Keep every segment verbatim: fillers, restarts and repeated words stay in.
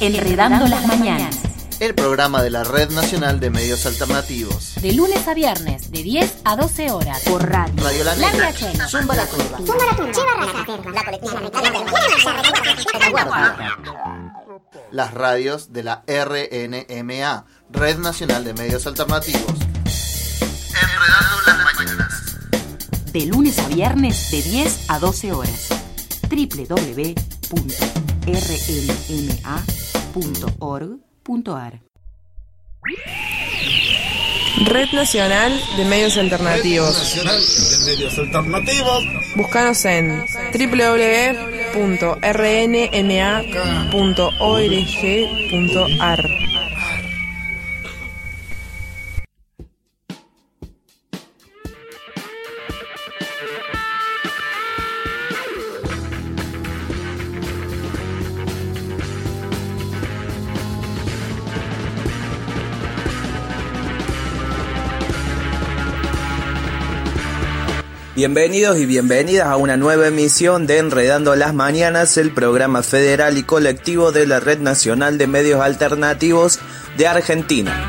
Enredando las Mañanas. El programa de la Red Nacional de Medios Alternativos. De lunes a viernes, de diez a doce horas. Por radio. Radio La Negra. Zumba la Turba. Zumba la Turba. Lleva la colectiva. Las radios de la R N M A, Red Nacional de Medios Alternativos. Enredando las Mañanas. De lunes a viernes, de diez a doce horas. doble u doble u doble u punto r n m a punto org punto a r. Red Nacional de Medios Alternativos. Red Nacional de Medios Alternativos. Búscanos en doble u doble u doble u punto r n m a punto org punto a r. Bienvenidos y bienvenidas a una nueva emisión de Enredando las Mañanas, el programa federal y colectivo de la Red Nacional de Medios Alternativos de Argentina.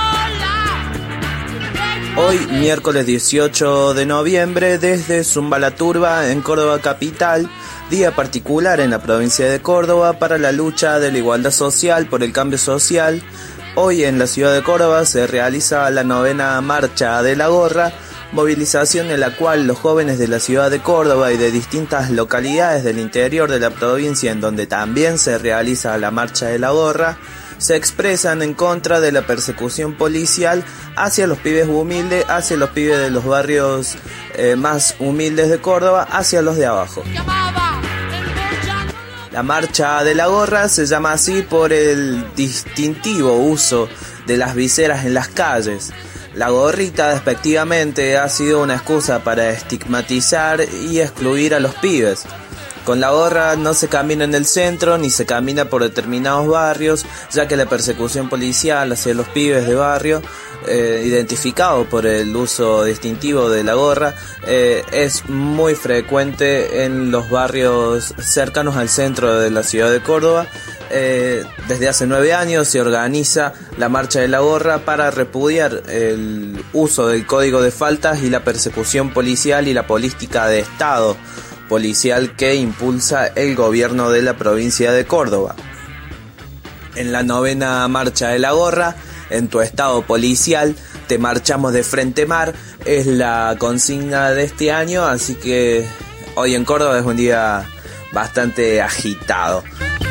Hoy, miércoles dieciocho de noviembre, desde Zumba la Turba, en Córdoba capital, día particular en la provincia de Córdoba para la lucha de la igualdad social por el cambio social. Hoy en la ciudad de Córdoba se realiza la novena marcha de la gorra, movilización en la cual los jóvenes de la ciudad de Córdoba y de distintas localidades del interior de la provincia, en donde también se realiza la marcha de la gorra, se expresan en contra de la persecución policial hacia los pibes humildes, hacia los pibes de los barrios eh, más humildes de Córdoba, hacia los de abajo. La marcha de la gorra se llama así por el distintivo uso de las viseras en las calles. La gorrita, despectivamente, ha sido una excusa para estigmatizar y excluir a los pibes. Con la gorra no se camina en el centro ni se camina por determinados barrios, ya que la persecución policial hacia los pibes de barrio, eh, identificado por el uso distintivo de la gorra, eh, es muy frecuente en los barrios cercanos al centro de la ciudad de Córdoba. Eh, desde hace nueve años se organiza la marcha de la gorra para repudiar el uso del código de faltas y la persecución policial y la política de Estado policial que impulsa el gobierno de la provincia de Córdoba. En la novena marcha de la gorra, en tu estado policial, te marchamos de frente mar, es la consigna de este año, así que hoy en Córdoba es un día bastante agitado.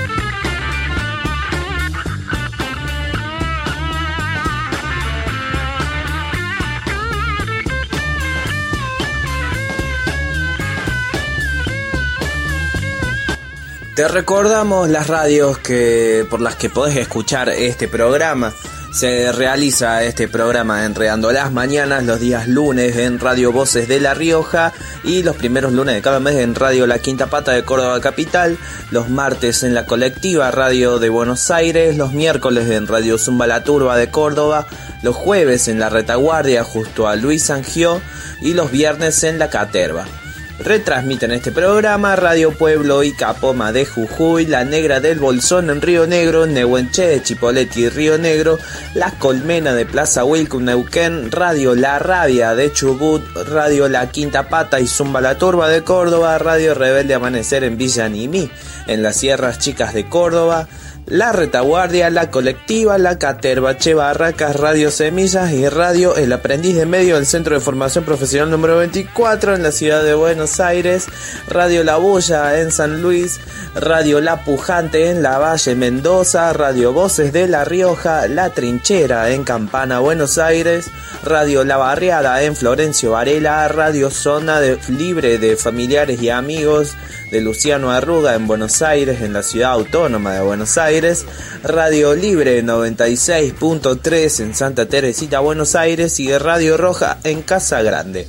Te recordamos las radios que por las que podés escuchar este programa. Se realiza este programa Enredando las Mañanas los días lunes en Radio Voces de La Rioja y los primeros lunes de cada mes en Radio La Quinta Pata de Córdoba Capital, los martes en la colectiva Radio de Buenos Aires, los miércoles en Radio Zumba la Turba de Córdoba, los jueves en La Retaguardia justo a Luis Sangió y los viernes en La Caterva. Retransmiten este programa Radio Pueblo y Capoma de Jujuy, La Negra del Bolsón en Río Negro, Nehuenche de Chipoleti y Río Negro, La Colmena de Plaza Huilco, Neuquén, Radio La Rabia de Chubut, Radio La Quinta Pata y Zumba la Turba de Córdoba, Radio Rebelde Amanecer en Villa Nimí, en las Sierras Chicas de Córdoba, La Retaguardia, La Colectiva, La Caterva, Che Barracas, Radio Semillas y Radio El Aprendiz de Medio del Centro de Formación Profesional número veinticuatro en la ciudad de Buenos Aires, Radio La Bulla en San Luis, Radio La Pujante en La Valle, Mendoza, Radio Voces de La Rioja, La Trinchera en Campana, Buenos Aires, Radio La Barriada en Florencio Varela, Radio Zona de, Libre de Familiares y Amigos de Luciano Arruga en Buenos Aires, en la ciudad autónoma de Buenos Aires, Radio Libre noventa y seis punto tres en Santa Teresita, Buenos Aires y Radio Roja en Casa Grande.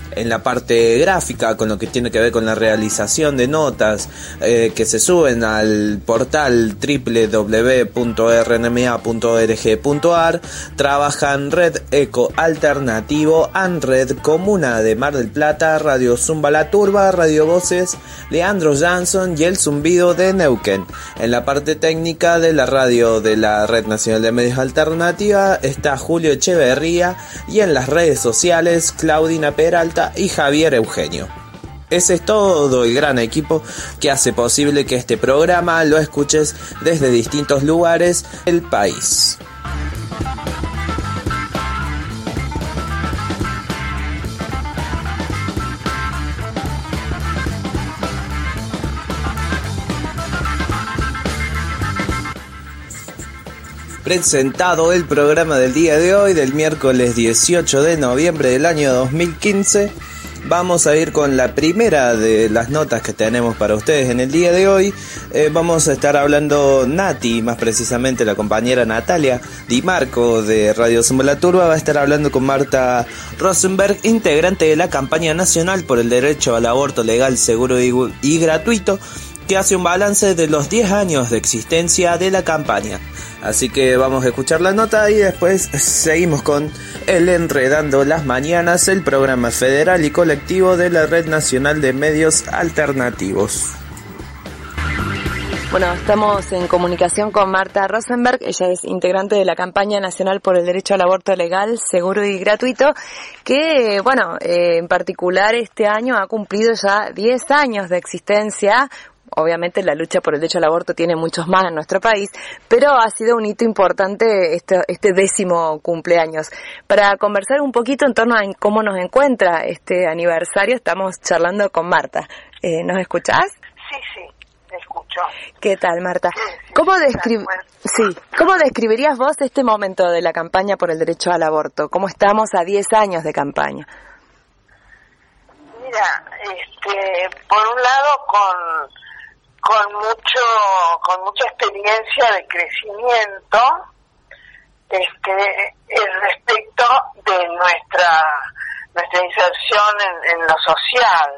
en la parte gráfica, con lo que tiene que ver con la realización de notas eh, que se suben al portal doble u doble u doble u punto r n m a punto org punto a r. Trabajan Red Eco Alternativo, ANRED, Comuna de Mar del Plata, Radio Zumba La Turba, Radio Voces, Leandro Jansson y El Zumbido de Neuquén. En la parte técnica de la radio de la Red Nacional de Medios Alternativa está Julio Echeverría, y en las redes sociales Claudina Peralta y Javier Eugenio. Ese es todo el gran equipo que hace posible que este programa lo escuches desde distintos lugares del país. Presentado el programa del día de hoy, del miércoles dieciocho de noviembre del año dos mil quince, vamos a ir con la primera de las notas que tenemos para ustedes en el día de hoy. Eh, vamos a estar hablando, Nati, más precisamente la compañera Natalia Di Marco de Radio Zumba La Turba, va a estar hablando con Marta Rosenberg, integrante de la campaña nacional por el derecho al aborto legal, seguro y, y gratuito, que hace un balance de los diez años de existencia de la campaña. Así que vamos a escuchar la nota y después seguimos con el Enredando las Mañanas, el programa federal y colectivo de la Red Nacional de Medios Alternativos. Bueno, estamos en comunicación con Marta Rosenberg. Ella es integrante de la campaña nacional por el derecho al aborto legal, seguro y gratuito, que, bueno, eh, en particular este año ha cumplido ya diez años de existencia. Obviamente la lucha por el derecho al aborto tiene muchos más en nuestro país, pero ha sido un hito importante este, este décimo cumpleaños. Para conversar un poquito en torno a cómo nos encuentra este aniversario, estamos charlando con Marta. Eh, ¿Nos escuchás? Sí, sí, te escucho. ¿Qué tal, Marta? Sí, sí, ¿Cómo, sí, descri- sí. ¿Cómo describirías vos este momento de la campaña por el derecho al aborto? ¿Cómo estamos a diez años de campaña? Mira, este, por un lado con... con mucho con mucha experiencia de crecimiento este respecto de nuestra nuestra inserción en, en lo social.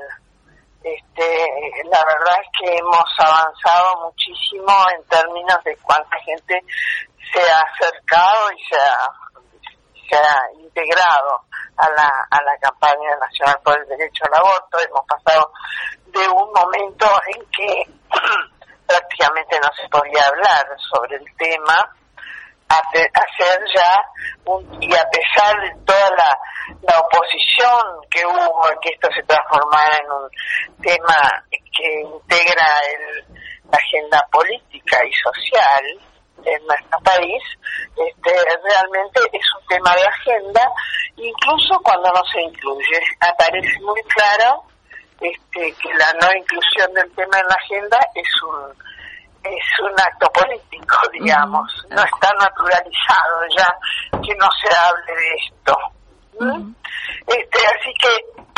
Este la verdad es que hemos avanzado muchísimo en términos de cuánta gente se ha acercado y se ha, se ha integrado a la a la campaña nacional por el derecho al aborto. Hemos pasado de un momento en que prácticamente no se podía hablar sobre el tema a, te, a ser ya un, y a pesar de toda la, la oposición que hubo en que esto se transformara en un tema que integra el, la agenda política y social en nuestro país, este, realmente es un tema de agenda, incluso cuando no se incluye. Aparece muy claro Este, que la no inclusión del tema en la agenda es un es un acto político, digamos. Uh-huh. No está naturalizado ya que no se hable de esto. Uh-huh. Este, así que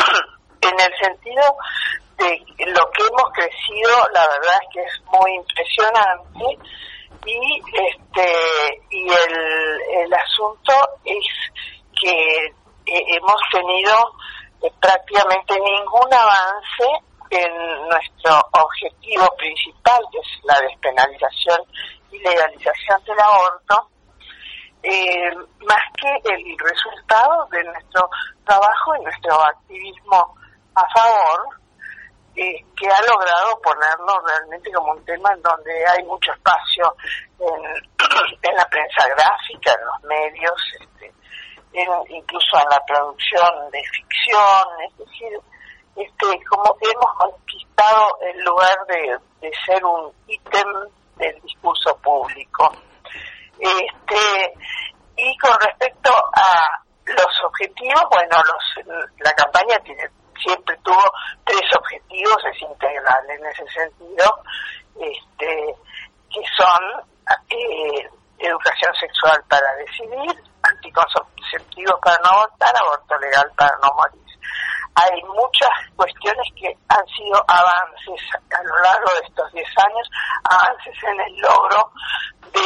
en el sentido de lo que hemos crecido, la verdad es que es muy impresionante, y este y el el asunto es que eh, hemos tenido prácticamente ningún avance en nuestro objetivo principal, que es la despenalización y legalización del aborto, eh, más que el resultado de nuestro trabajo y nuestro activismo a favor, eh, que ha logrado ponerlo realmente como un tema en donde hay mucho espacio en, en la prensa gráfica, en los medios, este, En, incluso en la producción de ficción, es decir, este, como que hemos conquistado el lugar de, de ser un ítem del discurso público. Este, y con respecto a los objetivos, bueno, los, la campaña tiene, siempre tuvo tres objetivos, es integral en ese sentido, este, que son eh, educación sexual para decidir, anticonceptivos para no abortar, aborto legal para no morir. Hay muchas cuestiones que han sido avances a lo largo de estos diez años, avances en el logro de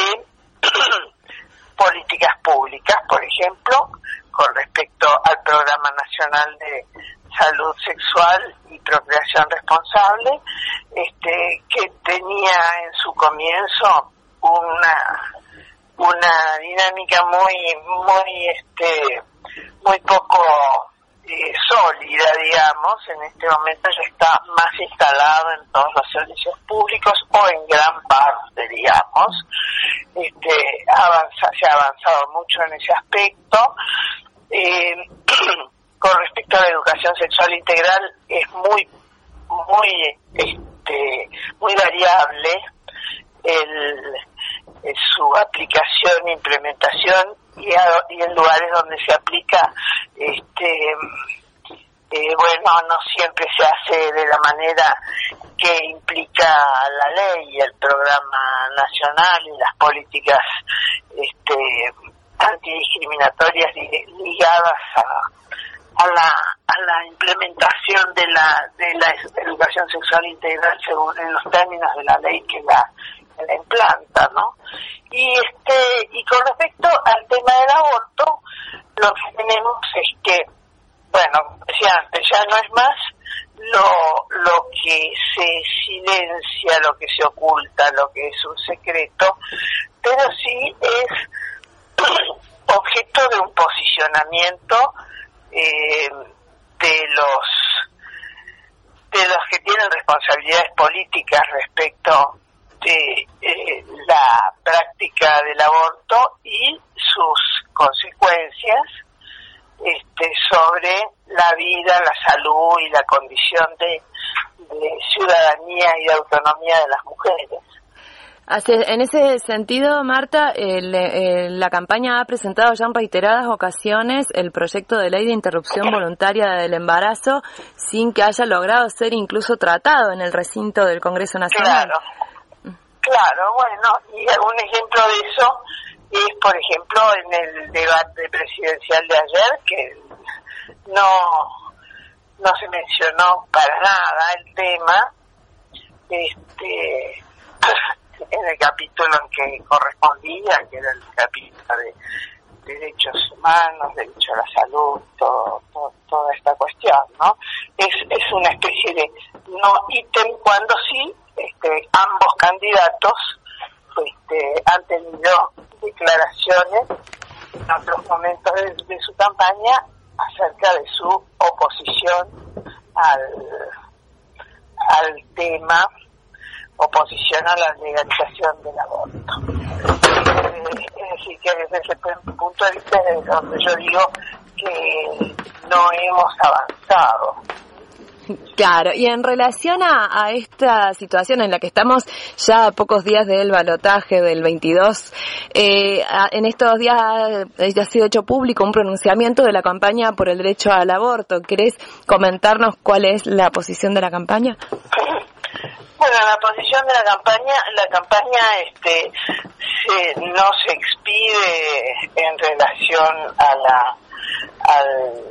políticas públicas, por ejemplo, con respecto al Programa Nacional de salud sexual y procreación responsable, este, que tenía en su comienzo una una dinámica muy muy este muy poco eh, sólida, digamos. En este momento ya está más instalado en todos los servicios públicos o en gran parte, digamos. Este, avanza, se ha avanzado mucho en ese aspecto. Eh, con respecto a la educación sexual integral, es muy muy este muy variable el, el su aplicación e implementación, y, a, y en lugares donde se aplica este eh, bueno, no siempre se hace de la manera que implica la ley y el programa nacional y las políticas este antidiscriminatorias ligadas a, a la a la implementación de la de la educación sexual integral según en los términos de la ley que la, que la implanta, ¿no? Y este y con respecto al tema del aborto, lo que tenemos es que, bueno, como decía antes, ya no es más lo lo que se silencia, lo que se oculta, lo que es un secreto, pero sí es objeto de un posicionamiento eh, de los de los que tienen responsabilidades políticas respecto de eh, la práctica del aborto y sus consecuencias este, sobre la vida, la salud y la condición de, de ciudadanía y de autonomía de las mujeres. Así, en ese sentido, Marta, el, el, la campaña ha presentado ya en reiteradas ocasiones el proyecto de ley de interrupción voluntaria del embarazo sin que haya logrado ser incluso tratado en el recinto del Congreso Nacional. Claro, claro, bueno, y un ejemplo de eso es, por ejemplo, en el debate presidencial de ayer, que no, no se mencionó para nada el tema, este... en el capítulo en que correspondía, que era el capítulo de derechos humanos, derecho a la salud, todo, todo, toda esta cuestión, ¿no? Es, es una especie de no ítem cuando sí este, ambos candidatos este, han tenido declaraciones en otros momentos de, de su campaña acerca de su oposición al, al tema, oposición a la legalización del aborto. Eh, es decir, que desde ese punto de vista es donde yo digo que no hemos avanzado. Claro, y en relación a, a esta situación en la que estamos ya a pocos días del balotaje del veintidós, eh, a, en estos días ha, ha sido hecho público un pronunciamiento de la campaña por el derecho al aborto. ¿Querés comentarnos cuál es la posición de la campaña? Bueno, la posición de la campaña, la campaña este se, no se expide en relación a la al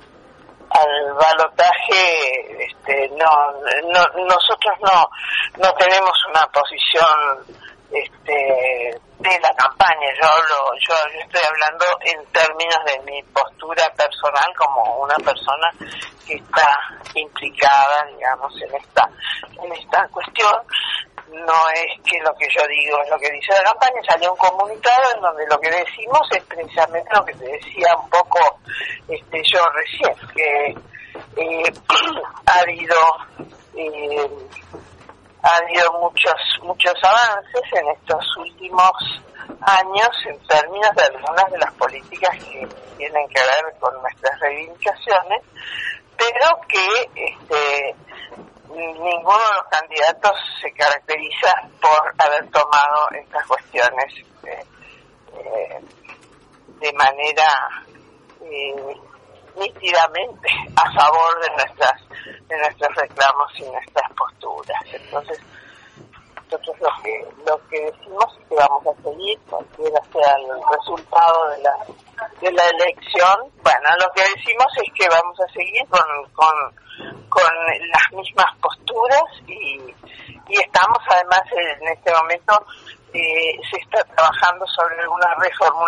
al balotaje, este no, no nosotros no no tenemos una posición este de la campaña. Yo hablo, yo, yo estoy hablando en términos de mi postura personal como una persona que está implicada, digamos, en esta en esta cuestión. No es que lo que yo digo es lo que dice la campaña. Salió un comunicado en donde lo que decimos es precisamente lo que te decía un poco este yo recién, que eh, ha habido eh, ha habido muchos muchos avances en estos últimos años en términos de algunas de las políticas que tienen que ver con nuestras reivindicaciones, pero que este ninguno de los candidatos se caracteriza por haber tomado estas cuestiones eh, eh, de manera eh, nítidamente a favor de nuestras de nuestros reclamos y nuestras posturas. Entonces nosotros lo que lo que decimos es que vamos a seguir, cualquiera sea el resultado de la de la elección. Bueno, lo que decimos es que vamos a seguir con con con las mismas posturas y, y estamos además en este momento eh, se está trabajando sobre alguna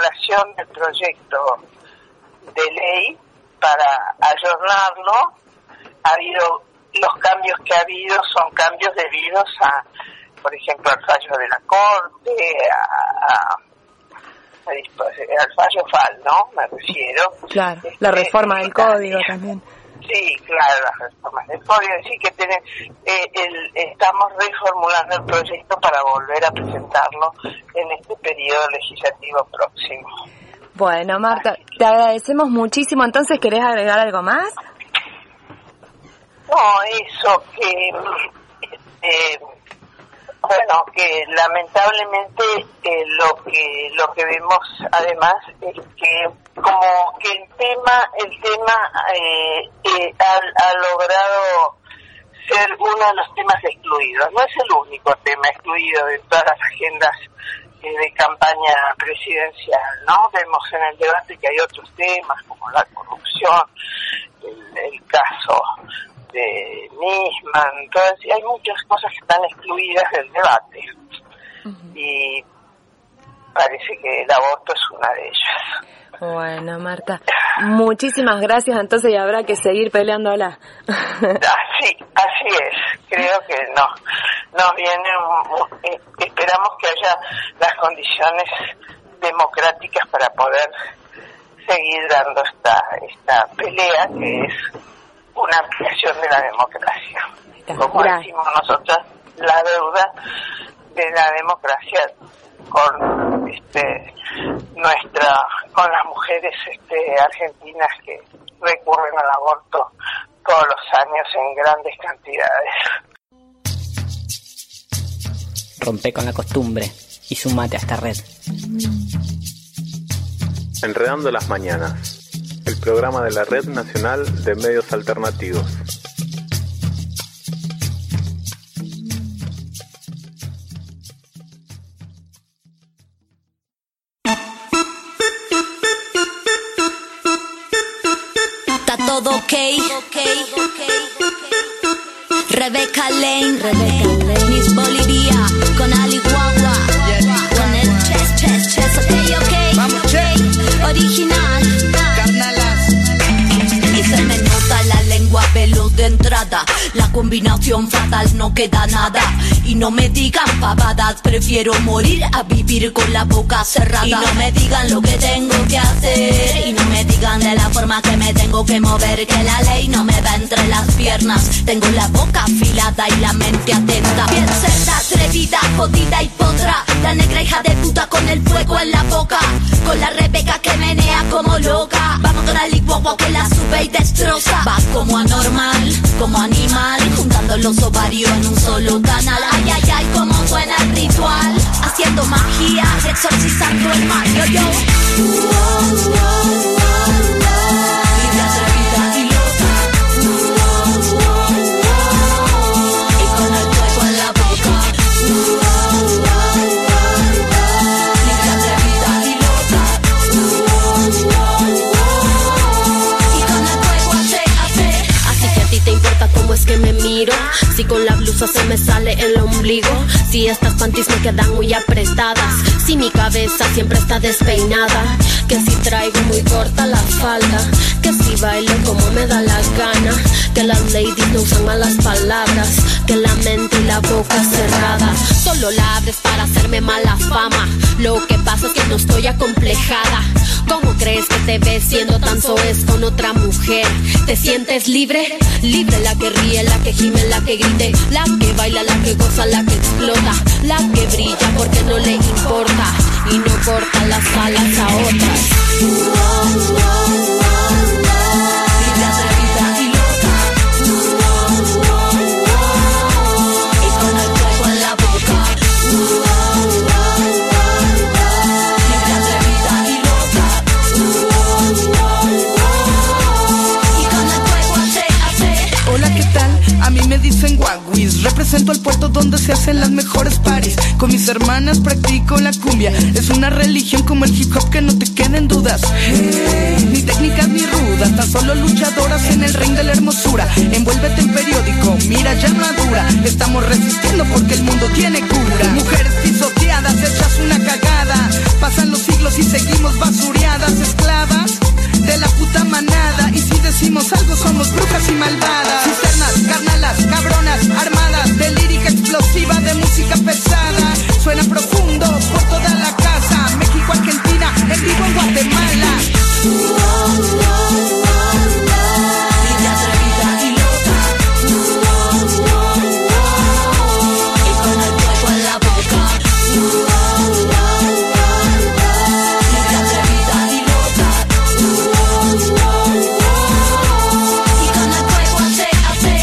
reformulación del proyecto de ley para ayornarlo ha habido, los cambios que ha habido son cambios debidos a, por ejemplo, al fallo de la Corte, a, a, a al fallo F A L, ¿no? Me refiero. Claro, este, la reforma del código también. Sí, claro, las reformas del código, sí que tiene, eh, el, estamos reformulando el proyecto para volver a presentarlo en este periodo legislativo próximo. Bueno, Marta, te agradecemos muchísimo. Entonces, ¿querés agregar algo más? No, eso, que, eh, bueno, que lamentablemente eh, lo que lo que vemos además es que como que el tema el tema eh, eh, ha, ha logrado ser uno de los temas excluidos. No es el único tema excluido de todas las agendas eh, de campaña presidencial, ¿no? Vemos en el debate que hay otros temas como la corrupción, el, el caso de Nisman, entonces hay muchas cosas que están excluidas del debate. Uh-huh. Y parece que el aborto es una de ellas. Bueno, Marta, muchísimas gracias, entonces, y habrá que seguir peleándola. Así, así es, creo que no, nos viene, un, eh, esperamos que haya las condiciones democráticas para poder seguir dando esta, esta pelea que es una ampliación de la democracia. Como decimos nosotros, la deuda de la democracia con este nuestra con las mujeres este argentinas que recurren al aborto todos los años en grandes cantidades. Rompe con la costumbre y sumate a esta red. Enredando las mañanas, el programa de la Red Nacional de Medios Alternativos. Está todo ok, okay. Rebeca Lane, Rebeca Lane. Miss Bolivia con Ali Guagua, con el chess, chess, chess, ok, ok. Vamos, okay. Original, carnalas. Y se me nota la lengua veloz de entrada. La combinación fatal, no queda nada. Y no me digan pavadas, prefiero morir a vivir con la boca cerrada. Y no me digan lo que tengo que hacer. Y no me digan de la forma que me tengo que mover. Que la ley no me va entre las piernas. Tengo la boca afilada y la mente atenta. Bien cerda, atrevida, jodida y potra. La negra hija de puta con el fuego en la boca. Con la Rebeca que menea como loca. Vamos con Ali Guagua que la sube y destroza. Va como anormal, como animal, juntando los ovarios en un solo canal. Ay, ay, ay, como suena el ritual. Haciendo magia, exorcizando el mal. Yo, yo. Libre, atrevida y loca. Y con el fuego en la boca. Libre, atrevida y loca. Y con el fuego hace, hace. Así que a ti te importa cómo es que me miro. Si con la blusa se me sale el ombligo. Si estas panties me quedan muy apretadas. Si mi cabeza siempre está despeinada. Que si traigo muy corta la falda. Que si bailo como me da la gana. Que las ladies no usan malas palabras. Que la mente y la boca cerrada. Solo la abres para hacerme mala fama. Lo que pasa es que no estoy acomplejada. ¿Cómo crees que te ves siendo tan soez con otra mujer? ¿Te sientes libre? Libre, la que ríe, la que gime, la que grite, la que baila, la que goza, la que explota, la que brilla porque no le importa y no corta las alas a otras. Libre, atrevida y loca. Y con el fuego en la boca. Libre, atrevida y loca. Y con el fuego hace, hace. Hola, ¿qué tal? A mí me dicen Guaguis. Represento al puerto donde se hacen las mejores paris. Con mis hermanas practico la cumbia. Es una religión como el hip hop que no te queden dudas. Hey, ni técnicas ni rudas, tan solo luchadoras en el ring de la hermosura. Envuélvete en periódico, mira ya madura. Estamos resistiendo porque el mundo tiene cura. Mujeres pisoteadas, hechas una cagada. Pasan los siglos y seguimos basureadas. Esclavas de la puta manada. Y si decimos algo somos brujas y malvadas. pesada, suena profundo por toda la casa. México, Argentina, en vivo en Guatemala. Niña atrevida y loca, y con el fuego en la boca. Niña atrevida y loca, y con el fuego hace, hace.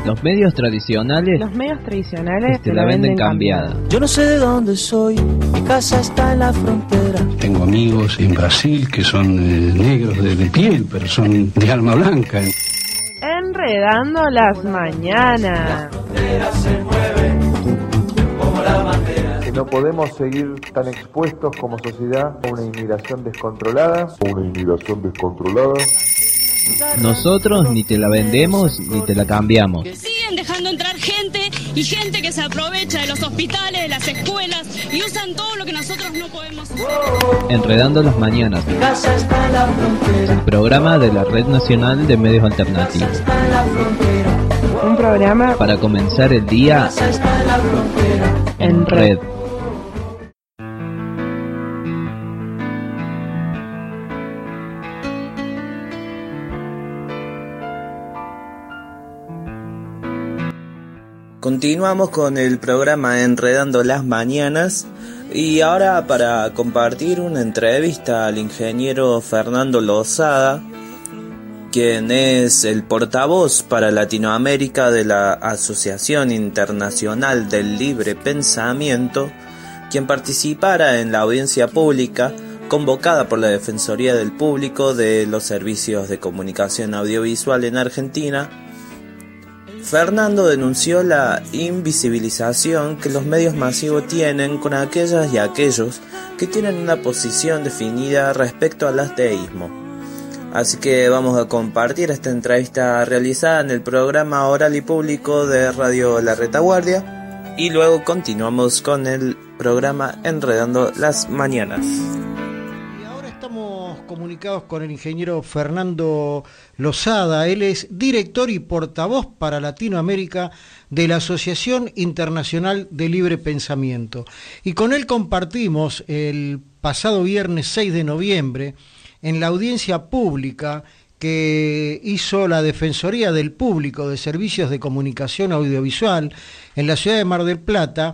Los medios tradicionales, Los medios tradicionales te la venden cambiada. Yo no sé de dónde soy, mi casa está en la frontera. Tengo amigos en Brasil que son eh, negros de, de piel, pero son de alma blanca. Enredando las mañanas. Que no podemos seguir tan expuestos como sociedad a una inmigración descontrolada. Una inmigración descontrolada. Nosotros ni te la vendemos ni te la cambiamos. Siguen dejando entrar gente y gente que se aprovecha de los hospitales, de las escuelas y usan todo lo que nosotros no podemos hacer. Enredando las mañanas. El programa de la Red Nacional de Medios Alternativos. Un programa para comenzar el día en red. Continuamos con el programa Enredando las Mañanas y ahora para compartir una entrevista al ingeniero Fernando Lozada, quien es el portavoz para Latinoamérica de la Asociación Internacional del Libre Pensamiento, quien participara en la audiencia pública convocada por la Defensoría del Público de los Servicios de Comunicación Audiovisual en Argentina. Fernando denunció la invisibilización que los medios masivos tienen con aquellas y aquellos que tienen una posición definida respecto al ateísmo. Así que vamos a compartir esta entrevista realizada en el programa Oral y Público de Radio La Retaguardia y luego continuamos con el programa Enredando las Mañanas. Comunicados con el ingeniero Fernando Lozada. Él es director y portavoz para Latinoamérica de la Asociación Internacional de Libre Pensamiento. Y con él compartimos el pasado viernes seis de noviembre en la audiencia pública que hizo la Defensoría del Público de Servicios de Comunicación Audiovisual en la ciudad de Mar del Plata,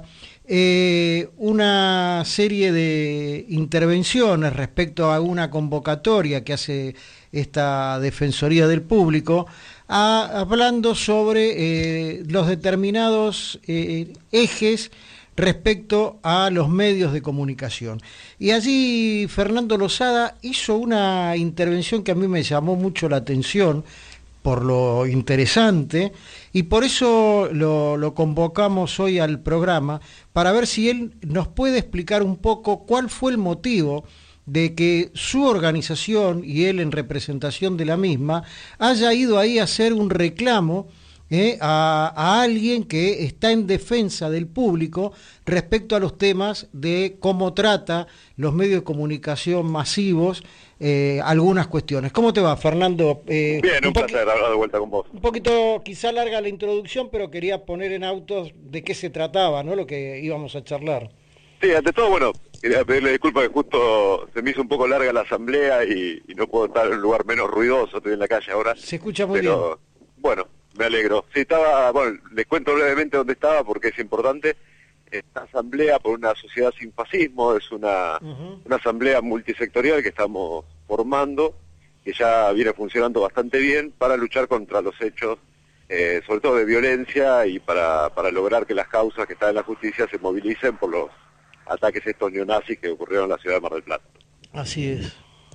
Eh, una serie de intervenciones respecto a una convocatoria que hace esta Defensoría del Público, a, hablando sobre eh, los determinados eh, ejes respecto a los medios de comunicación. Y allí Fernando Lozada hizo una intervención que a mí me llamó mucho la atención por lo interesante, y por eso lo, lo convocamos hoy al programa, para ver si él nos puede explicar un poco cuál fue el motivo de que su organización, y él en representación de la misma, haya ido ahí a hacer un reclamo eh, a, a alguien que está en defensa del público respecto a los temas de cómo trata los medios de comunicación masivos Eh, algunas cuestiones. ¿Cómo te va, Fernando? Eh, Bien, un, un placer hablar de vuelta con vos. Un poquito, quizá larga la introducción, pero quería poner en autos de qué se trataba, ¿no? Lo que íbamos a charlar. Sí, ante todo, bueno, quería pedirle disculpas que justo se me hizo un poco larga la asamblea y, y no puedo estar en un lugar menos ruidoso, estoy en la calle ahora. Se escucha muy pero, bien. Bueno, me alegro. Sí, estaba, bueno, les cuento brevemente dónde estaba porque es importante. Esta asamblea por una sociedad sin fascismo es una, uh-huh. una asamblea multisectorial que estamos formando, que ya viene funcionando bastante bien para luchar contra los hechos, eh, sobre todo de violencia, y para, para lograr que las causas que están en la justicia se movilicen por los ataques estos neonazis que ocurrieron en la ciudad de Mar del Plata. Así es.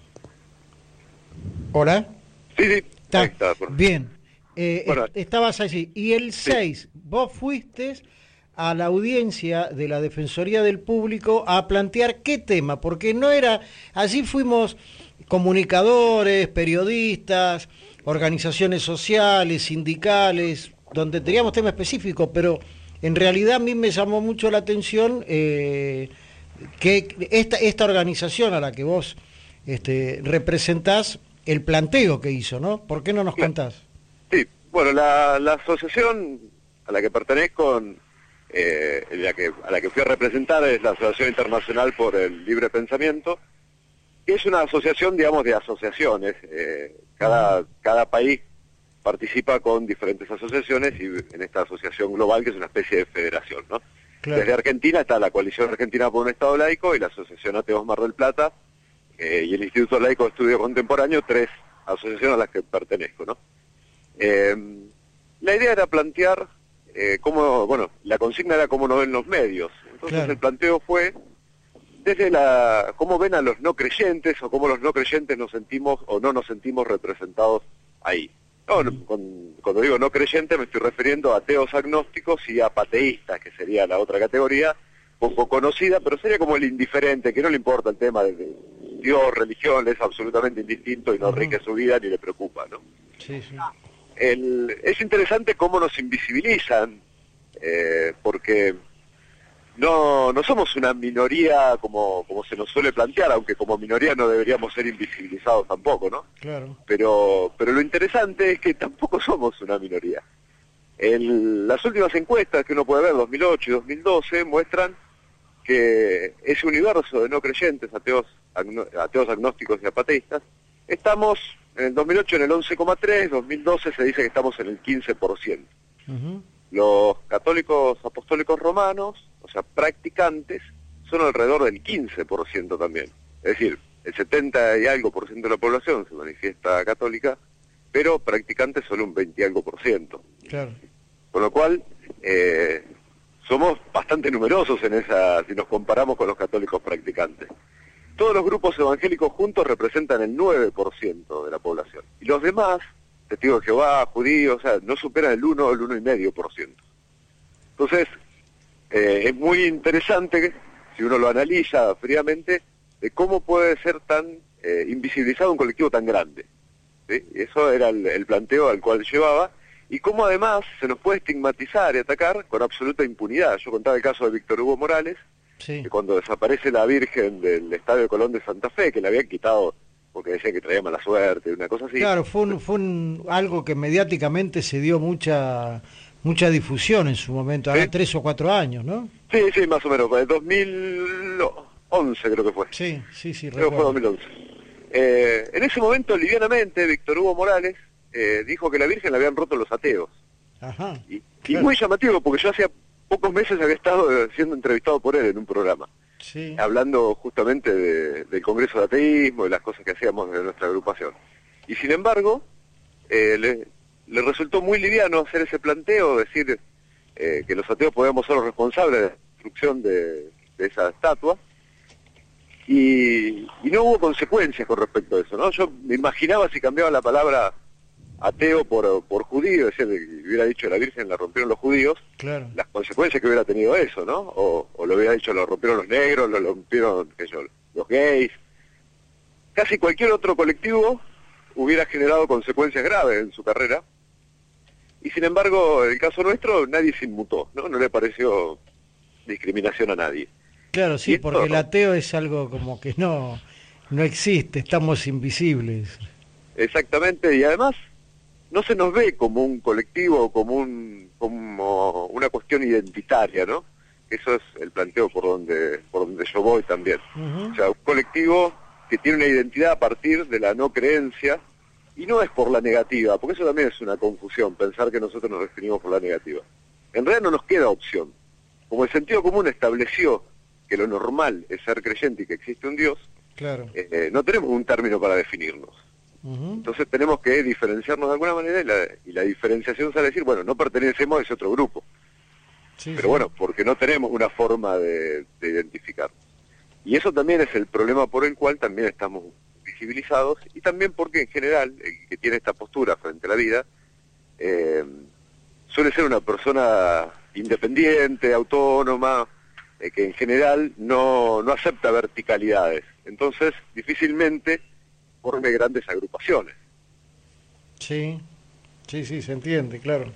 ¿Hola? Sí, sí. Está. Ahí está, por... Bien. Eh, bueno. est- estabas allí. Y el seis, sí. Vos fuiste a la audiencia de la Defensoría del Público a plantear qué tema, porque no era, allí fuimos comunicadores, periodistas, organizaciones sociales, sindicales, donde teníamos tema específico, pero en realidad a mí me llamó mucho la atención eh, que esta, esta organización a la que vos este, representás, el planteo que hizo, ¿no? ¿Por qué no nos contás? Sí, bueno, la, la asociación a la que pertenezco, eh, la que, a la que fui a representar, es la Asociación Internacional por el Libre Pensamiento, que es una asociación, digamos, de asociaciones. Eh, cada, cada país participa con diferentes asociaciones, y en esta asociación global, que es una especie de federación, ¿no? Claro. Desde Argentina está la Coalición Argentina por un Estado Laico y la Asociación Ateos Mar del Plata, eh, y el Instituto Laico de Estudio Contemporáneo, tres asociaciones a las que pertenezco, ¿no? Eh, la idea era plantear eh, cómo, bueno, la consigna era cómo nos ven los medios. Entonces claro. El planteo fue desde la cómo ven a los no creyentes o cómo los no creyentes nos sentimos o no nos sentimos representados ahí. No, mm. con, cuando digo no creyentes me estoy refiriendo a ateos agnósticos y a apateístas, que sería la otra categoría, poco conocida, pero sería como el indiferente, que no le importa el tema de, de Dios, religión, le es absolutamente indistinto y no enrique uh-huh. su vida ni le preocupa, ¿no? Sí, sí. El, es interesante cómo nos invisibilizan, eh, porque no no somos una minoría como, como se nos suele plantear, aunque como minoría no deberíamos ser invisibilizados tampoco, ¿no? Claro. Pero, pero lo interesante es que tampoco somos una minoría. El, las últimas encuestas que uno puede ver, dos mil ocho y dos mil doce, muestran que ese universo de no creyentes, ateos, agno, ateos agnósticos y apateístas, estamos en el dos mil ocho en el once coma tres, dos mil doce se dice que estamos en el quince por ciento. Uh-huh. Los católicos apostólicos romanos, o sea, practicantes, son alrededor del quince por ciento también. Es decir, el setenta y algo por ciento de la población se manifiesta católica, pero practicantes solo un veinte y algo por ciento. Claro. Con lo cual, eh, somos bastante numerosos en esa, si nos comparamos con los católicos practicantes. Todos los grupos evangélicos juntos representan el nueve por ciento de la población. Y los demás, testigos de Jehová, judíos, o sea, no superan el uno o el uno coma cinco por ciento. Entonces, eh, es muy interesante, si uno lo analiza fríamente, de cómo puede ser tan eh, invisibilizado un colectivo tan grande. ¿Sí? Y eso era el, el planteo al cual llevaba, y cómo además se nos puede estigmatizar y atacar con absoluta impunidad. Yo contaba el caso de Víctor Hugo Morales, sí. que cuando desaparece la Virgen del Estadio Colón de Santa Fe, que le habían quitado porque decían que traía mala suerte, una cosa así. Claro, fue un, fue un, algo que mediáticamente se dio mucha mucha difusión en su momento, hace ¿Sí? tres o cuatro años, ¿no? Sí, sí, más o menos, en dos mil once creo que fue. Sí, sí, sí, creo que fue dos mil once. Eh, en ese momento, livianamente, Víctor Hugo Morales eh, dijo que la Virgen la habían roto los ateos. Ajá. Y, claro. y muy llamativo, porque yo hacía pocos meses había estado siendo entrevistado por él en un programa. Sí. Hablando justamente de, del Congreso de Ateísmo y las cosas que hacíamos de nuestra agrupación. Y sin embargo, eh, le, le resultó muy liviano hacer ese planteo, decir eh, que los ateos podíamos ser los responsables de la destrucción de, de esa estatua, y, y no hubo consecuencias con respecto a eso, ¿no? Yo me imaginaba si cambiaba la palabra ateo por, por judío, es decir, hubiera dicho la Virgen la rompieron los judíos, claro. las consecuencias que hubiera tenido eso, ¿no? O, o lo hubiera dicho lo rompieron los negros, lo rompieron, qué sé yo, los gays. Casi cualquier otro colectivo hubiera generado consecuencias graves en su carrera, y sin embargo, en el caso nuestro, nadie se inmutó, ¿no? No le pareció discriminación a nadie. Claro, sí, esto, porque el ateo es algo como que no, no existe, estamos invisibles. Exactamente, y además no se nos ve como un colectivo, como un como una cuestión identitaria, ¿no? Eso es el planteo por donde por donde yo voy también. Uh-huh. O sea, un colectivo que tiene una identidad a partir de la no creencia, y no es por la negativa, porque eso también es una confusión, pensar que nosotros nos definimos por la negativa. En realidad no nos queda opción. Como el sentido común estableció que lo normal es ser creyente y que existe un Dios, claro. eh, no tenemos un término para definirnos. Uh-huh. Entonces tenemos que diferenciarnos de alguna manera, y la, y la diferenciación sale a decir, bueno, no pertenecemos a ese otro grupo. Sí, pero sí. bueno, porque no tenemos una forma de, de identificarnos. Y eso también es el problema por el cual también estamos visibilizados, y también porque en general el que tiene esta postura frente a la vida eh, suele ser una persona independiente, autónoma, eh, que en general no, no acepta verticalidades. Entonces difícilmente forme grandes agrupaciones. Sí, sí, sí, se entiende, claro.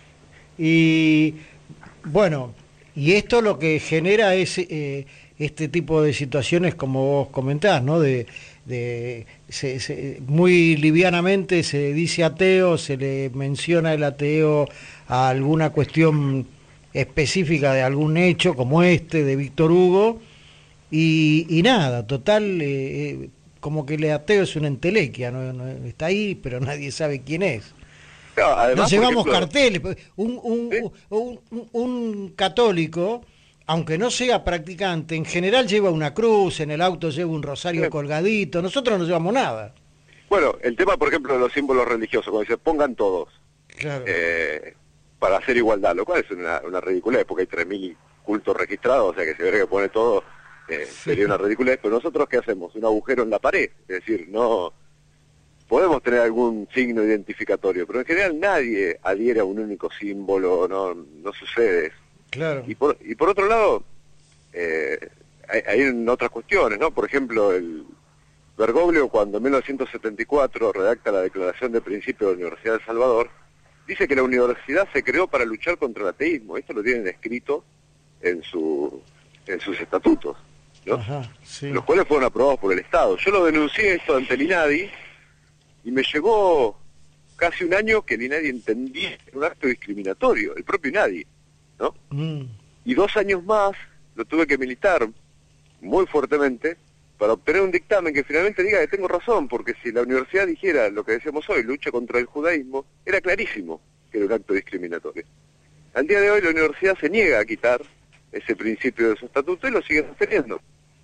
Y bueno, y esto lo que genera es eh, este tipo de situaciones como vos comentás, ¿no? De, de se, se, muy livianamente se dice ateo, se le menciona el ateo a alguna cuestión específica de algún hecho como este de Víctor Hugo, y, y nada, total, eh, como que el ateo es una entelequia, ¿no? No, está ahí, pero nadie sabe quién es. No, además, Nos llevamos ejemplo, carteles. Un, un, ¿sí? un, un, un católico, aunque no sea practicante, en general lleva una cruz, en el auto lleva un rosario sí. colgadito, nosotros no llevamos nada. Bueno, el tema, por ejemplo, de los símbolos religiosos, cuando dice pongan todos. Claro. eh, para hacer igualdad, lo cual es una, una ridiculez, porque hay tres mil cultos registrados, o sea que si hubiera que pone todo, eh, sí. sería una ridiculez. Pero nosotros, ¿qué hacemos? Un agujero en la pared, es decir, no podemos tener algún signo identificatorio, pero en general nadie adhiere a un único símbolo, no, no sucede eso. Claro. Y por, y por otro lado, eh, hay, hay otras cuestiones, ¿no? Por ejemplo, el Bergoglio, cuando en mil novecientos setenta y cuatro redacta la Declaración de Principios de la Universidad de El Salvador, dice que la universidad se creó para luchar contra el ateísmo. Esto lo tienen escrito en su en sus estatutos, ¿no? Ajá, sí. Los cuales fueron aprobados por el Estado. Yo lo denuncié esto ante el INADI y me llevó casi un año que el INADI entendía que era un acto discriminatorio, el propio INADI, ¿no? Mm. Y dos años más lo tuve que militar muy fuertemente para obtener un dictamen que finalmente diga que tengo razón, porque si la universidad dijera lo que decíamos hoy, lucha contra el judaísmo, era clarísimo que era un acto discriminatorio. Al día de hoy la universidad se niega a quitar ese principio de su estatuto y lo sigue sosteniendo.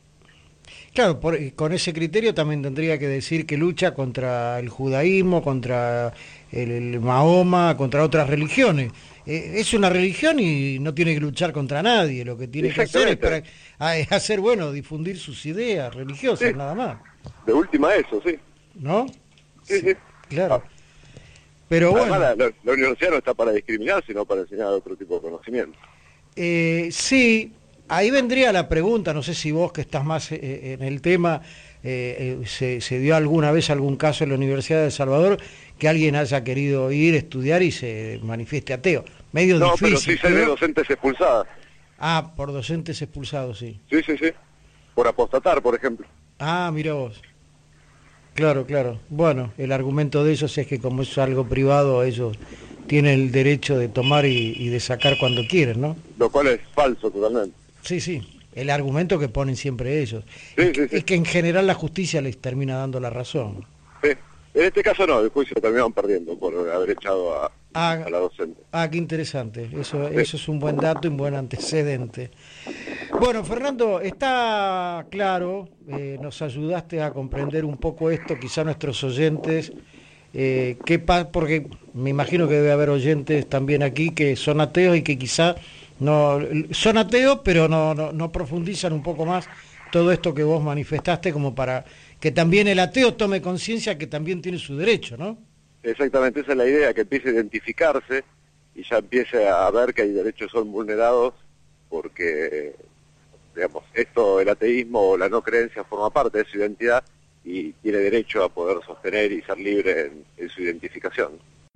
Claro, por, con ese criterio también tendría que decir que lucha contra el judaísmo, contra el, el Mahoma, contra otras religiones. Eh, es una religión y no tiene que luchar contra nadie, lo que tiene que hacer es para, a, hacer, bueno, difundir sus ideas religiosas, sí. Nada más. De última eso, sí. ¿No? Sí, sí. Claro. Ah. Pero Además, bueno. La, la, la universidad no está para discriminar, sino para enseñar otro tipo de conocimiento. Eh, sí, ahí vendría la pregunta, no sé si vos que estás más eh, en el tema, eh, eh, se, se dio alguna vez algún caso en la Universidad de El Salvador que alguien haya querido ir a estudiar y se manifieste ateo. Medio no, difícil. No, pero sí se ve docentes expulsadas. Ah, por docentes expulsados, sí. Sí, sí, sí. Por apostatar, por ejemplo. Ah, mira vos. Claro, claro. Bueno, el argumento de ellos es que como es algo privado, ellos tienen el derecho de tomar y, y de sacar cuando quieren, ¿no? Lo cual es falso totalmente. Sí, sí. El argumento que ponen siempre ellos. Sí, es, sí, sí. es que en general la justicia les termina dando la razón. Sí. En este caso no, el juicio lo terminaron perdiendo por haber echado a, ah, a la docente. Ah, qué interesante. Eso, sí. Eso es un buen dato y un buen antecedente. Bueno, Fernando, está claro, eh, nos ayudaste a comprender un poco esto, quizá nuestros oyentes, eh, qué pa porque me imagino que debe haber oyentes también aquí que son ateos y que quizá no son ateos, pero no, no, no profundizan un poco más todo esto que vos manifestaste como para que también el ateo tome conciencia que también tiene su derecho, ¿no? Exactamente, esa es la idea, que empiece a identificarse y ya empiece a ver que hay derechos son vulnerados porque, digamos, esto, el ateísmo o la no creencia forma parte de su identidad y tiene derecho a poder sostener y ser libre en, en su identificación.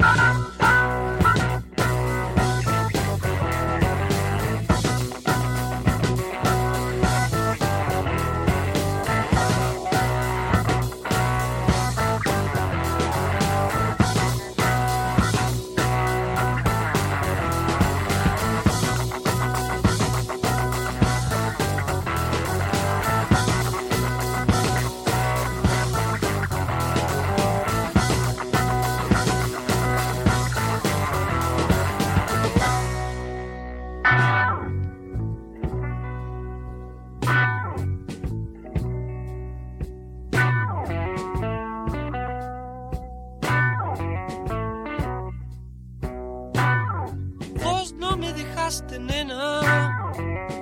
Nena,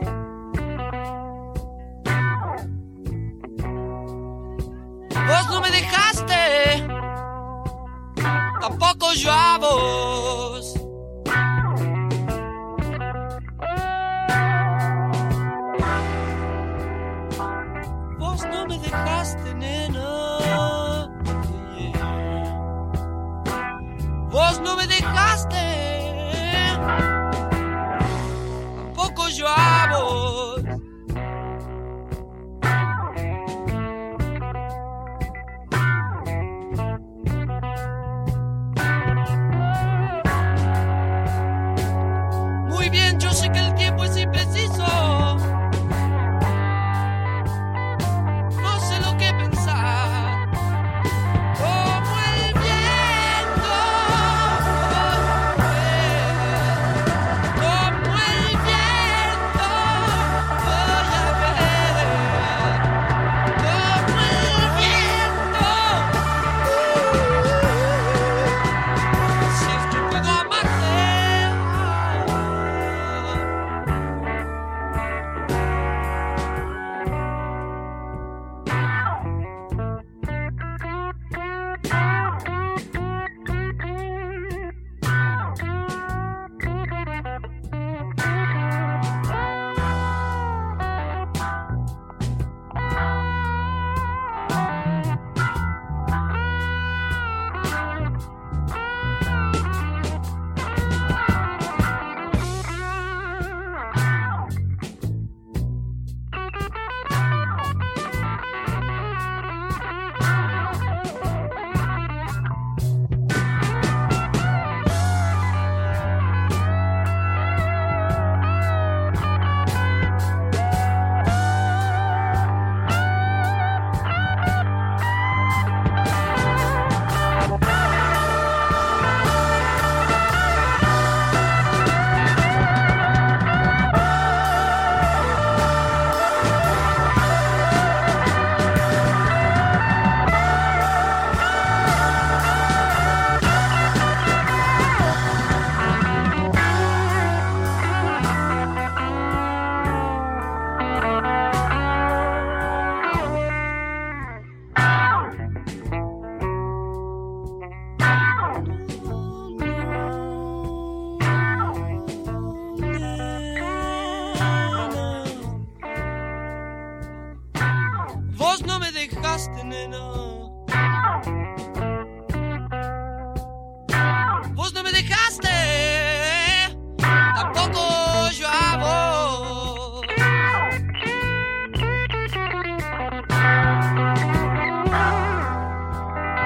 vos no me dejaste, tampoco yo a vos. Vos no me dejaste, nena, vos no me dejaste, yo a vos.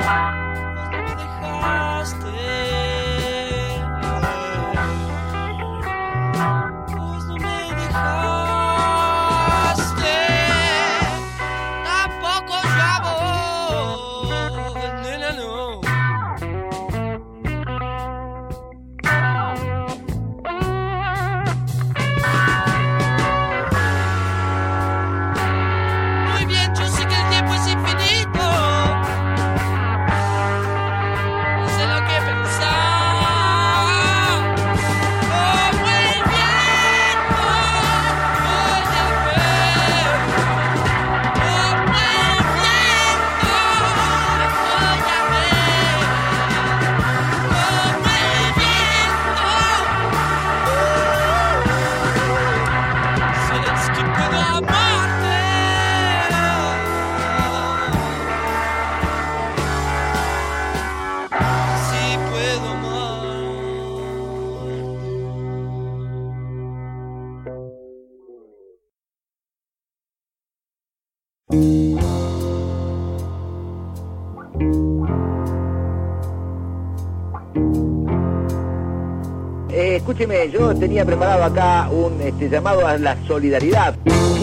Eh, escúcheme, yo tenía preparado acá un este, llamado a la solidaridad.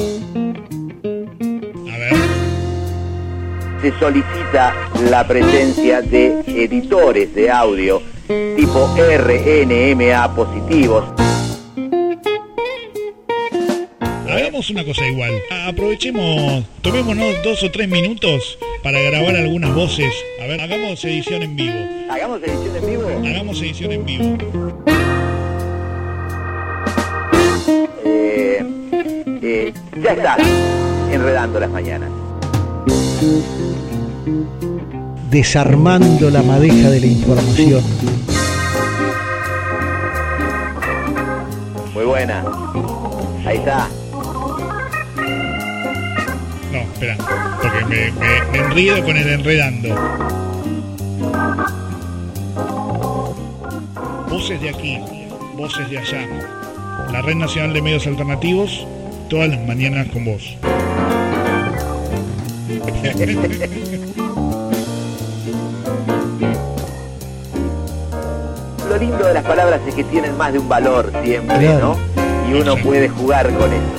A ver. Se solicita la presencia de editores de audio tipo R N M A positivos. Hagamos una cosa igual. Aprovechemos, tomémonos dos o tres minutos para grabar algunas voces. A ver, hagamos edición en vivo. ¿Hagamos edición en vivo? Hagamos edición en vivo. Eh, eh, ya está, enredando las mañanas. Desarmando la madeja de la información. Muy buena. Ahí está. No, espera, porque me, me, me enredo con el enredando. Voces de aquí, voces de allá. La Red Nacional de Medios Alternativos, todas las mañanas con vos. Lo lindo de las palabras es que tienen más de un valor siempre, claro, ¿no? Y uno puede jugar con eso.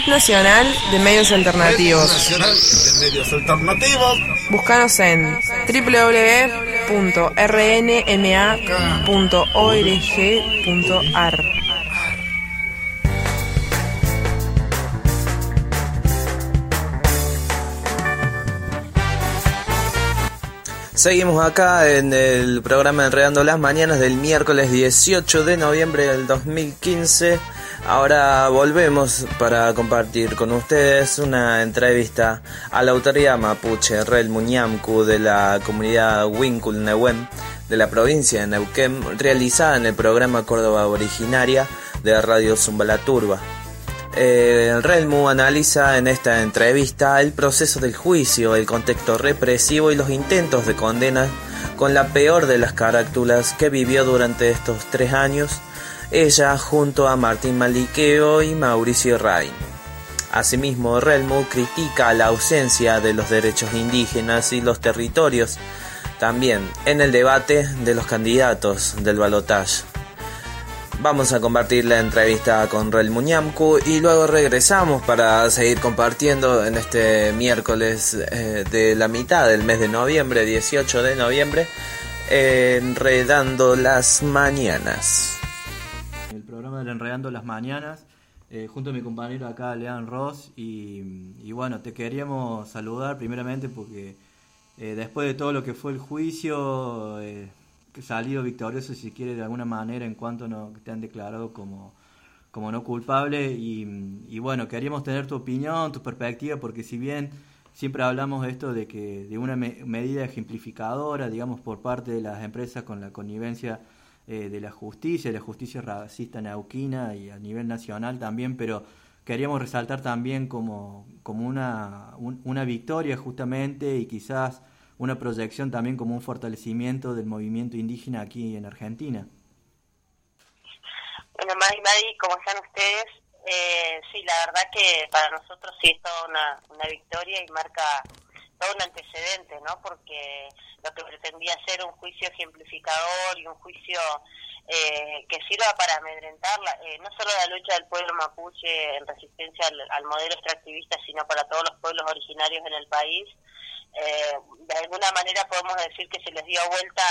Nacional de Medios Alternativos. Red Nacional de Medios Alternativos. Búscanos en doble u doble u doble u punto r n m a punto org punto a r. Seguimos acá en el programa Enredando las Mañanas del miércoles dieciocho de noviembre del dos mil quince. Ahora volvemos para compartir con ustedes una entrevista a la autoridad mapuche Rel Muñamcu de la comunidad Wincul Nehuen de la provincia de Neuquén, realizada en el programa Córdoba Originaria de Radio Zumbalaturba. Eh, el Relmu analiza en esta entrevista el proceso del juicio, el contexto represivo y los intentos de condena con la peor de las carátulas que vivió durante estos tres años ella junto a Martín Maliqueo y Mauricio Rain. Asimismo, Relmu critica la ausencia de los derechos indígenas y los territorios también en el debate de los candidatos del balotaje. Vamos a compartir la entrevista con Rel Muñamcu y luego regresamos para seguir compartiendo en este miércoles eh, de la mitad del mes de noviembre, dieciocho de noviembre, eh, Enredando las Mañanas. El programa de Enredando las Mañanas, eh, junto a mi compañero acá, Lean Ross, y, y bueno, te queríamos saludar primeramente porque eh, después de todo lo que fue el juicio... Eh, que salido victorioso, si quiere, de alguna manera, en cuanto no te han declarado como, como no culpable. Y, y bueno, queríamos tener tu opinión, tu perspectiva, porque si bien siempre hablamos de esto de que de una me- medida ejemplificadora, digamos, por parte de las empresas con la connivencia eh, de la justicia, la justicia racista neuquina y a nivel nacional también, pero queríamos resaltar también como, como una, un, una victoria justamente y quizás una proyección también como un fortalecimiento del movimiento indígena aquí en Argentina. Bueno, Mari, Mari, ¿cómo están ustedes? Eh, sí, la verdad que para nosotros sí es toda una, una victoria y marca todo un antecedente, ¿no? Porque lo que pretendía ser un juicio ejemplificador y un juicio eh, que sirva para amedrentar la, eh, no solo la lucha del pueblo mapuche en resistencia al, al modelo extractivista, sino para todos los pueblos originarios en el país. Eh, de alguna manera podemos decir que se les dio vuelta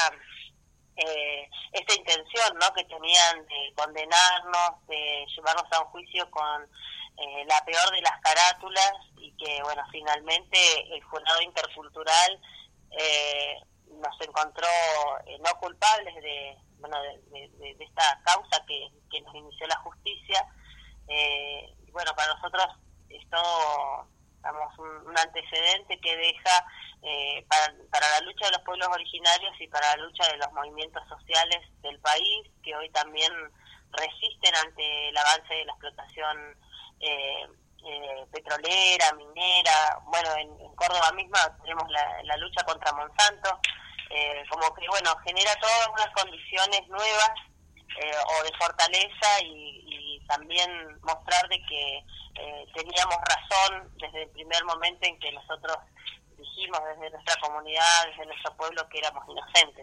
eh, esta intención, ¿no?, que tenían de condenarnos, de llevarnos a un juicio con eh, la peor de las carátulas y que, bueno, finalmente el jurado intercultural eh, nos encontró eh, no culpables de, bueno, de, de, de esta causa que, que nos inició la justicia. Eh, y bueno, para nosotros esto... Digamos, un, un antecedente que deja eh, para, para la lucha de los pueblos originarios y para la lucha de los movimientos sociales del país, que hoy también resisten ante el avance de la explotación eh, eh, petrolera, minera. Bueno, en, en Córdoba misma tenemos la, la lucha contra Monsanto, eh, como que, bueno, genera todas unas condiciones nuevas eh, o de fortaleza y, y también mostrar de que Eh, teníamos razón desde el primer momento en que nosotros dijimos desde nuestra comunidad, desde nuestro pueblo, que éramos inocentes.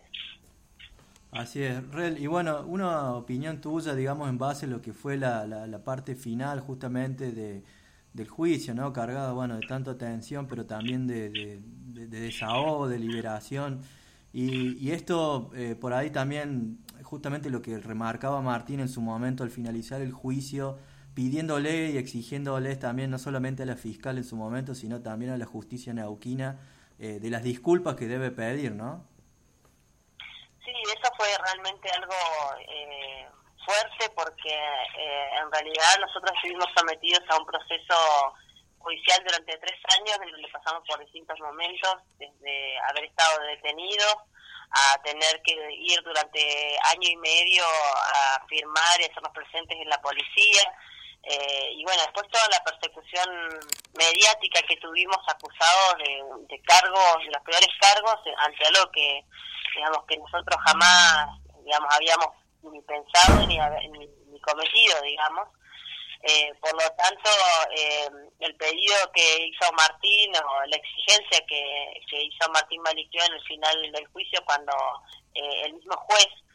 Así es, Rel. Y bueno, una opinión tuya, digamos, en base a lo que fue la, la, la parte final justamente de, del juicio, ¿no? Cargada, bueno, de tanta tensión, pero también de, de, de, de desahogo, de liberación. Y, y esto, eh, por ahí también, justamente lo que remarcaba Martín en su momento al finalizar el juicio, pidiéndole y exigiéndole también no solamente a la fiscal en su momento, sino también a la justicia neuquina, eh, de las disculpas que debe pedir, ¿no? Sí, eso fue realmente algo eh, fuerte porque eh, en realidad nosotros estuvimos sometidos a un proceso judicial durante tres años, en donde pasamos por distintos momentos, desde haber estado detenidos a tener que ir durante año y medio a firmar y hacernos presentes en la policía. Eh, y bueno, después toda la persecución mediática que tuvimos acusados de, de cargos, de los peores cargos, ante algo que, digamos, que nosotros jamás, digamos, habíamos ni pensado ni, ni, ni cometido, digamos. Eh, por lo tanto, eh, el pedido que hizo Martín, o la exigencia que, que hizo Martín Maliqueo en el final del juicio, cuando eh, el mismo juez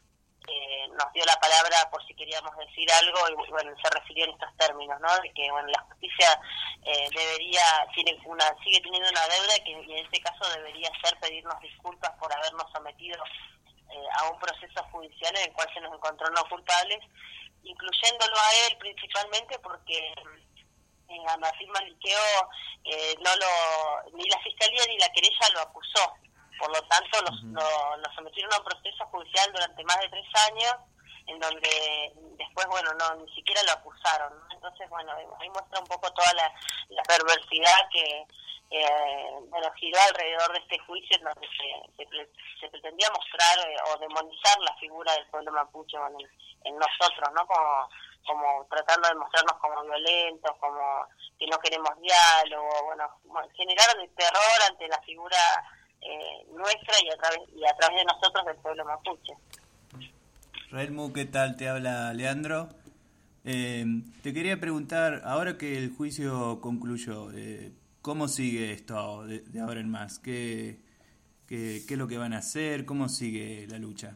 eh, nos dio la palabra por si queríamos decir algo y bueno, se refirió en estos términos, ¿no? De que bueno, la justicia eh, debería, tiene una, sigue teniendo una deuda que y en este caso debería ser pedirnos disculpas por habernos sometido eh, a un proceso judicial en el cual se nos encontró no culpables, incluyéndolo a él principalmente porque eh, a Martín Maliqueo eh, no lo, ni la fiscalía ni la querella lo acusó. Por lo tanto, nos, uh-huh. lo, nos sometieron a un proceso judicial durante más de tres años, en donde después, bueno, no ni siquiera lo acusaron, ¿no? Entonces, bueno, ahí muestra un poco toda la, la perversidad que eh, bueno, giró alrededor de este juicio, en donde se, se, se pretendía mostrar eh, o demonizar la figura del pueblo mapuche bueno, en, en nosotros, ¿no? Como, como tratando de mostrarnos como violentos, como que no queremos diálogo, bueno, generar el terror ante la figura Eh, nuestra y a través y a través de nosotros del pueblo mapuche. Raelmu, ¿qué tal? Te habla Leandro. Eh, te quería preguntar, ahora que el juicio concluyó, eh, ¿cómo sigue esto de, de ahora en más? ¿Qué, qué, ¿Qué es lo que van a hacer? ¿Cómo sigue la lucha?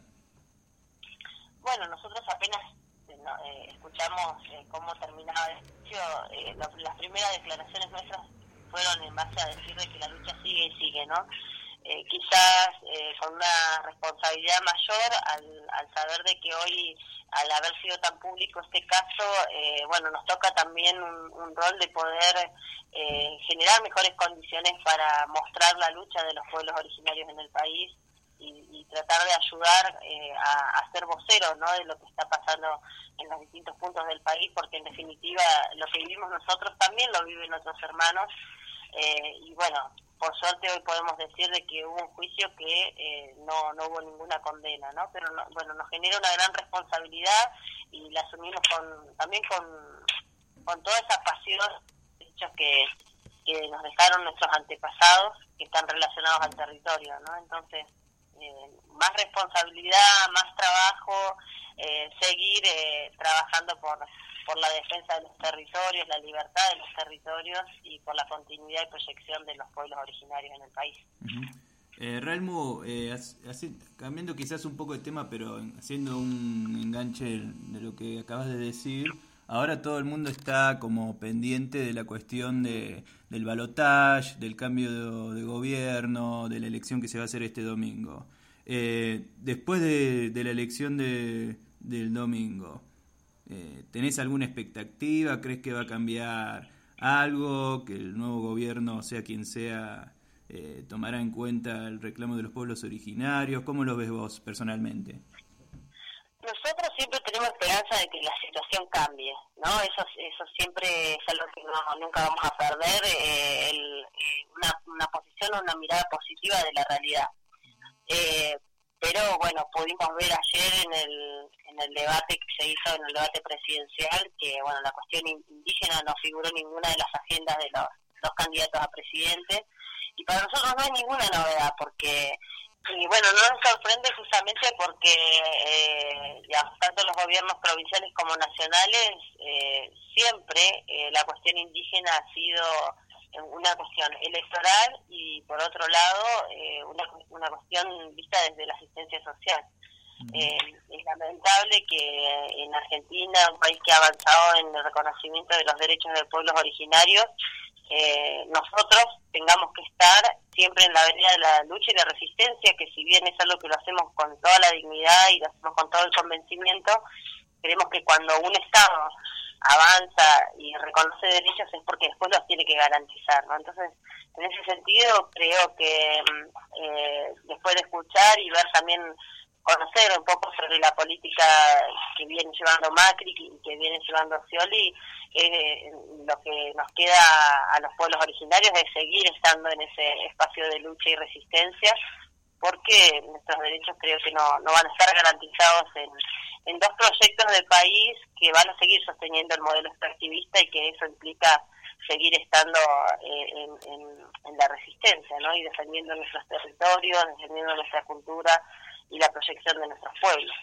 Bueno, nosotros apenas eh, no, eh, escuchamos eh, cómo terminaba el juicio, eh, la, las primeras declaraciones nuestras fueron en base a decir de que la lucha sigue y sigue, ¿no? Eh, quizás eh, con una responsabilidad mayor al, al saber de que hoy, al haber sido tan público este caso, eh, bueno, nos toca también un, un rol de poder eh, generar mejores condiciones para mostrar la lucha de los pueblos originarios en el país y, y tratar de ayudar eh, a, a ser voceros, ¿no?, de lo que está pasando en los distintos puntos del país, porque en definitiva lo que vivimos nosotros también lo viven nuestros hermanos. Eh, y bueno, por suerte hoy podemos decir de que hubo un juicio que eh, no no hubo ninguna condena, ¿no? Pero no, bueno, nos genera una gran responsabilidad y la asumimos con también con, con toda esa pasión, hechos que, que nos dejaron nuestros antepasados, que están relacionados al territorio, ¿no? Entonces, eh, más responsabilidad, más trabajo, eh, seguir eh, trabajando por por la defensa de los territorios, la libertad de los territorios y por la continuidad y proyección de los pueblos originarios en el país. Uh-huh. eh, Raelmu, eh, así, cambiando quizás un poco de tema, pero haciendo un enganche de lo que acabas de decir, ahora todo el mundo está como pendiente de la cuestión de del balotaje, del cambio de, de gobierno, de la elección que se va a hacer este domingo. Eh, después de, de la elección de, del domingo, Eh, ¿tenés alguna expectativa? ¿Crees que va a cambiar algo? ¿Que el nuevo gobierno, sea quien sea, eh, tomará en cuenta el reclamo de los pueblos originarios? ¿Cómo lo ves vos personalmente? Nosotros siempre tenemos esperanza de que la situación cambie, ¿no? Eso eso siempre es algo que no, nunca vamos a perder, eh, el, eh, una, una posición o una mirada positiva de la realidad. Eh, pero bueno, pudimos ver ayer en el en el debate que se hizo, en el debate presidencial, que bueno, la cuestión indígena no figuró en ninguna de las agendas de los dos candidatos a presidente, y para nosotros no hay ninguna novedad, porque y bueno, no nos sorprende justamente porque eh, ya, tanto los gobiernos provinciales como nacionales eh, siempre eh, la cuestión indígena ha sido una cuestión electoral y por otro lado eh, una, una cuestión vista desde la asistencia social. Eh, es lamentable que en Argentina, un país que ha avanzado en el reconocimiento de los derechos de pueblos originarios, eh, nosotros tengamos que estar siempre en la vereda de la lucha y la resistencia, que si bien es algo que lo hacemos con toda la dignidad y lo hacemos con todo el convencimiento, creemos que cuando un Estado avanza y reconoce derechos es porque después los tiene que garantizar, ¿no? Entonces, en ese sentido, creo que eh, después de escuchar y ver también, conocer un poco sobre la política que viene llevando Macri y que viene llevando Scioli, eh, lo que nos queda a los pueblos originarios es seguir estando en ese espacio de lucha y resistencia, porque nuestros derechos creo que no, no van a estar garantizados en, en dos proyectos del país que van a seguir sosteniendo el modelo extractivista y que eso implica seguir estando eh, en, en, en la resistencia, ¿no? Y defendiendo nuestros territorios, defendiendo nuestra cultura y la proyección de nuestros pueblos.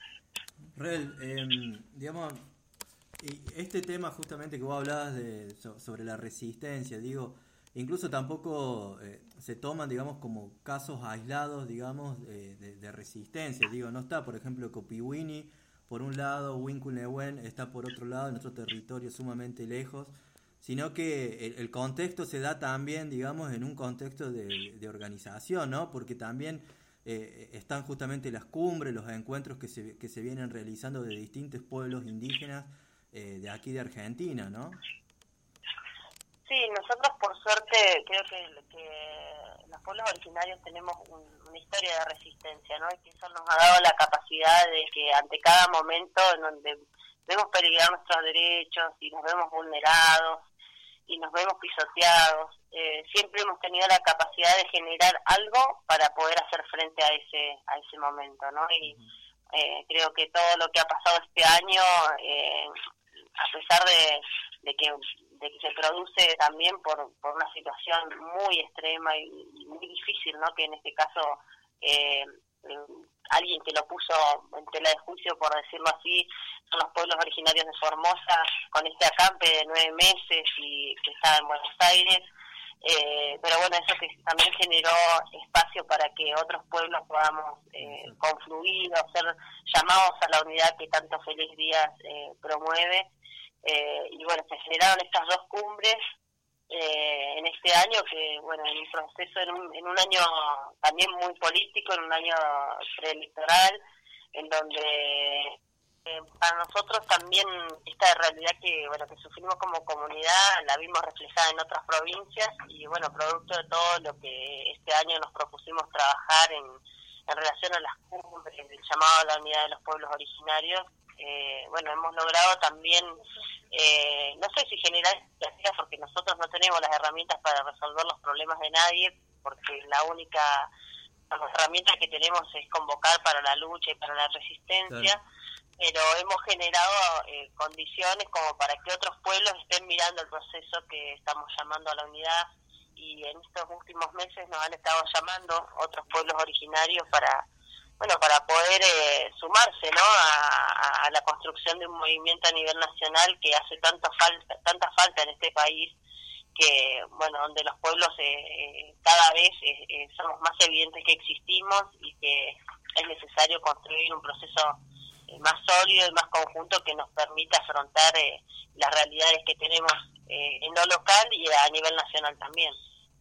Rel, eh, digamos, este tema justamente que vos hablabas de, sobre la resistencia, digo, incluso tampoco eh, se toman, digamos, como casos aislados, digamos, eh, de, de resistencia. Digo, no está, por ejemplo, Copiwini por un lado, Wincul-Nehuen está por otro lado, en otro territorio sumamente lejos, sino que el, el contexto se da también, digamos, en un contexto de, de organización, ¿no? Porque también eh, están justamente las cumbres, los encuentros que se, que se vienen realizando de distintos pueblos indígenas eh, de aquí de Argentina, ¿no? Sí, nosotros por suerte creo que, que los pueblos originarios tenemos un, una historia de resistencia, ¿no? Y que eso nos ha dado la capacidad de que ante cada momento en donde vemos peligrar nuestros derechos y nos vemos vulnerados y nos vemos pisoteados, eh, siempre hemos tenido la capacidad de generar algo para poder hacer frente a ese a ese momento, ¿no? Y eh, creo que todo lo que ha pasado este año, eh, a pesar de, de que de que se produce también por, por una situación muy extrema y, y muy difícil, ¿no? Que en este caso eh, eh, alguien que lo puso en tela de juicio, por decirlo así, son los pueblos originarios de Formosa, con este acampe de nueve meses y que está en Buenos Aires, eh, pero bueno, eso que también generó espacio para que otros pueblos podamos eh, confluir o ser llamados a la unidad que tanto Félix Díaz eh, promueve. Eh, y bueno, se generaron estas dos cumbres eh, en este año que, bueno, en un proceso, en un, en un año también muy político, en un año preelectoral, en donde eh, para nosotros también esta realidad que, bueno, que sufrimos como comunidad la vimos reflejada en otras provincias y, bueno, producto de todo lo que este año nos propusimos trabajar en, en relación a las cumbres, el llamado a la unidad de los pueblos originarios. Eh, bueno, hemos logrado también, eh, no sé si generar expectativas, porque nosotros no tenemos las herramientas para resolver los problemas de nadie, porque la única las herramientas que tenemos es convocar para la lucha y para la resistencia, claro. Pero hemos generado eh, condiciones como para que otros pueblos estén mirando el proceso que estamos llamando a la unidad, y en estos últimos meses nos han estado llamando otros pueblos originarios para bueno, para poder eh, sumarse, ¿no? A, a la construcción de un movimiento a nivel nacional que hace tanta falta, tanta falta en este país, que, bueno, donde los pueblos eh, cada vez eh, eh, somos más evidentes que existimos y que es necesario construir un proceso eh, más sólido y más conjunto que nos permita afrontar eh, las realidades que tenemos eh, en lo local y a nivel nacional también.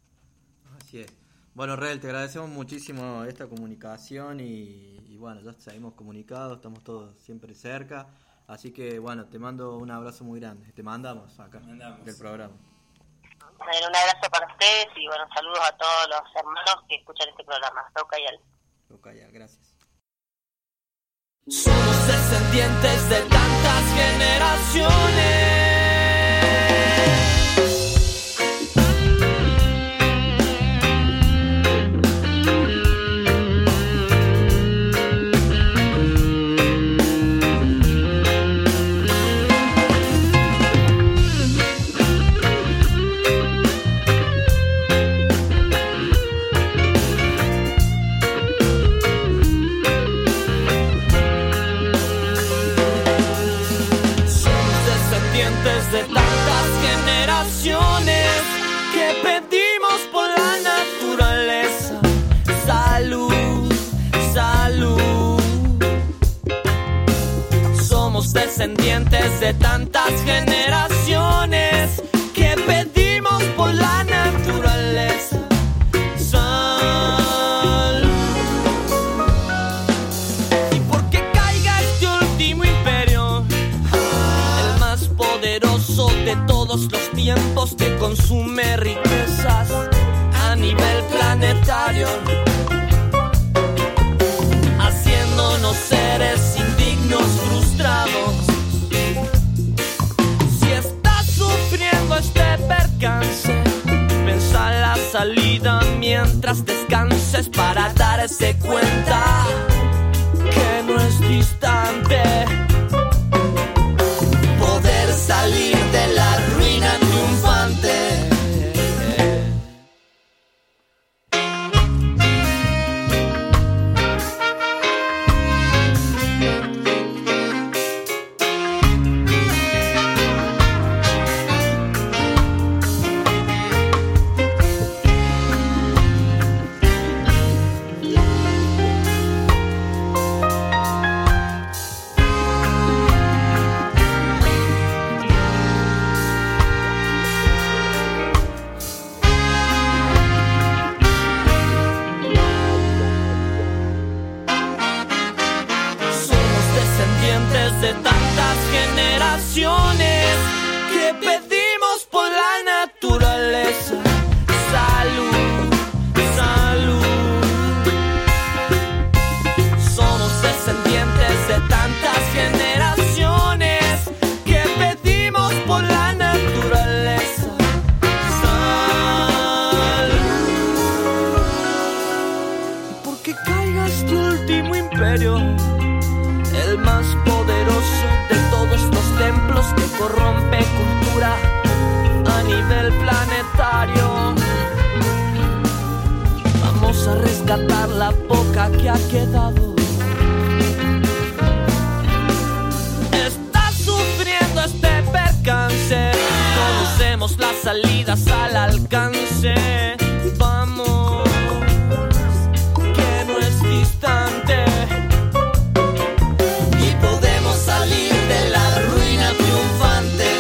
Así es. Bueno, Rel, te agradecemos muchísimo esta comunicación y, y bueno, ya seguimos comunicados, estamos todos siempre cerca, así que bueno, te mando un abrazo muy grande, te mandamos acá mandamos. del programa. Bueno, un abrazo para ustedes y bueno, saludos a todos los hermanos que escuchan este programa. Tocayal. Tocayal, gracias. Somos descendientes de tantas generaciones. De tantas generaciones que pedimos por la naturaleza salud, salud. Somos descendientes de tantas generaciones que pedimos por la naturaleza salud. Y porque caiga este último imperio, poderoso de todos los tiempos, que consume riquezas a nivel planetario, haciéndonos seres indignos, frustrados. Si estás sufriendo este percance, pensa la salida mientras descanses para darse cuenta que no es distante salir de la ruina triunfante. imperio, el más poderoso de todos los templos que corrompe cultura a nivel planetario. Vamos a rescatar la poca que ha quedado. Está sufriendo este percance, conocemos las salidas al alcance. Vamos, que no es distante, y podemos salir de la ruina triunfante.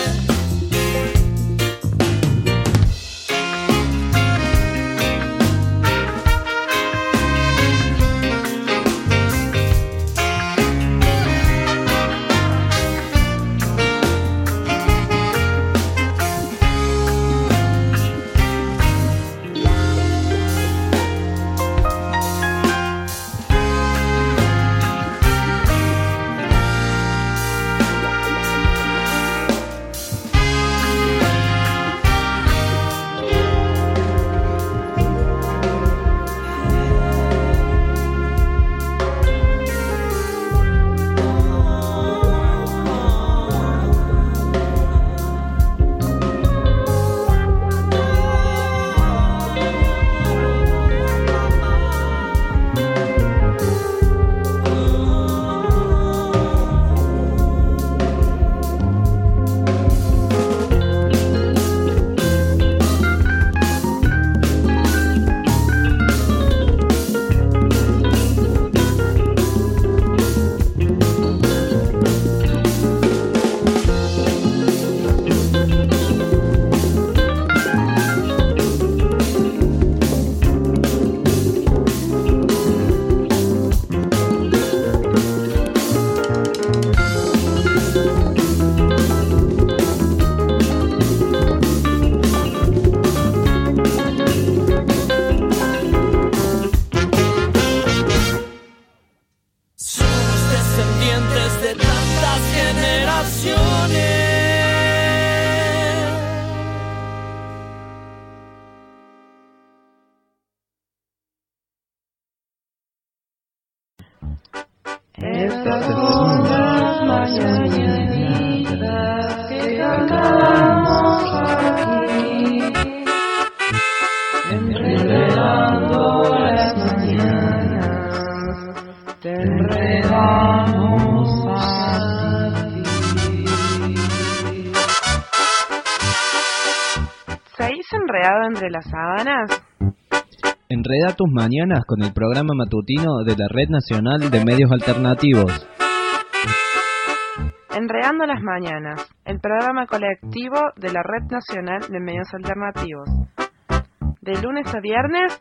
Estas son las mañanitas que cantamos aquí, enredando las mañanas, te enredamos a ti. ¿Seguís enredado entre las sábanas? Enreda tus mañanas con el programa matutino de la Red Nacional de Medios Alternativos. Enredando las mañanas, el programa colectivo de la Red Nacional de Medios Alternativos. De lunes a viernes,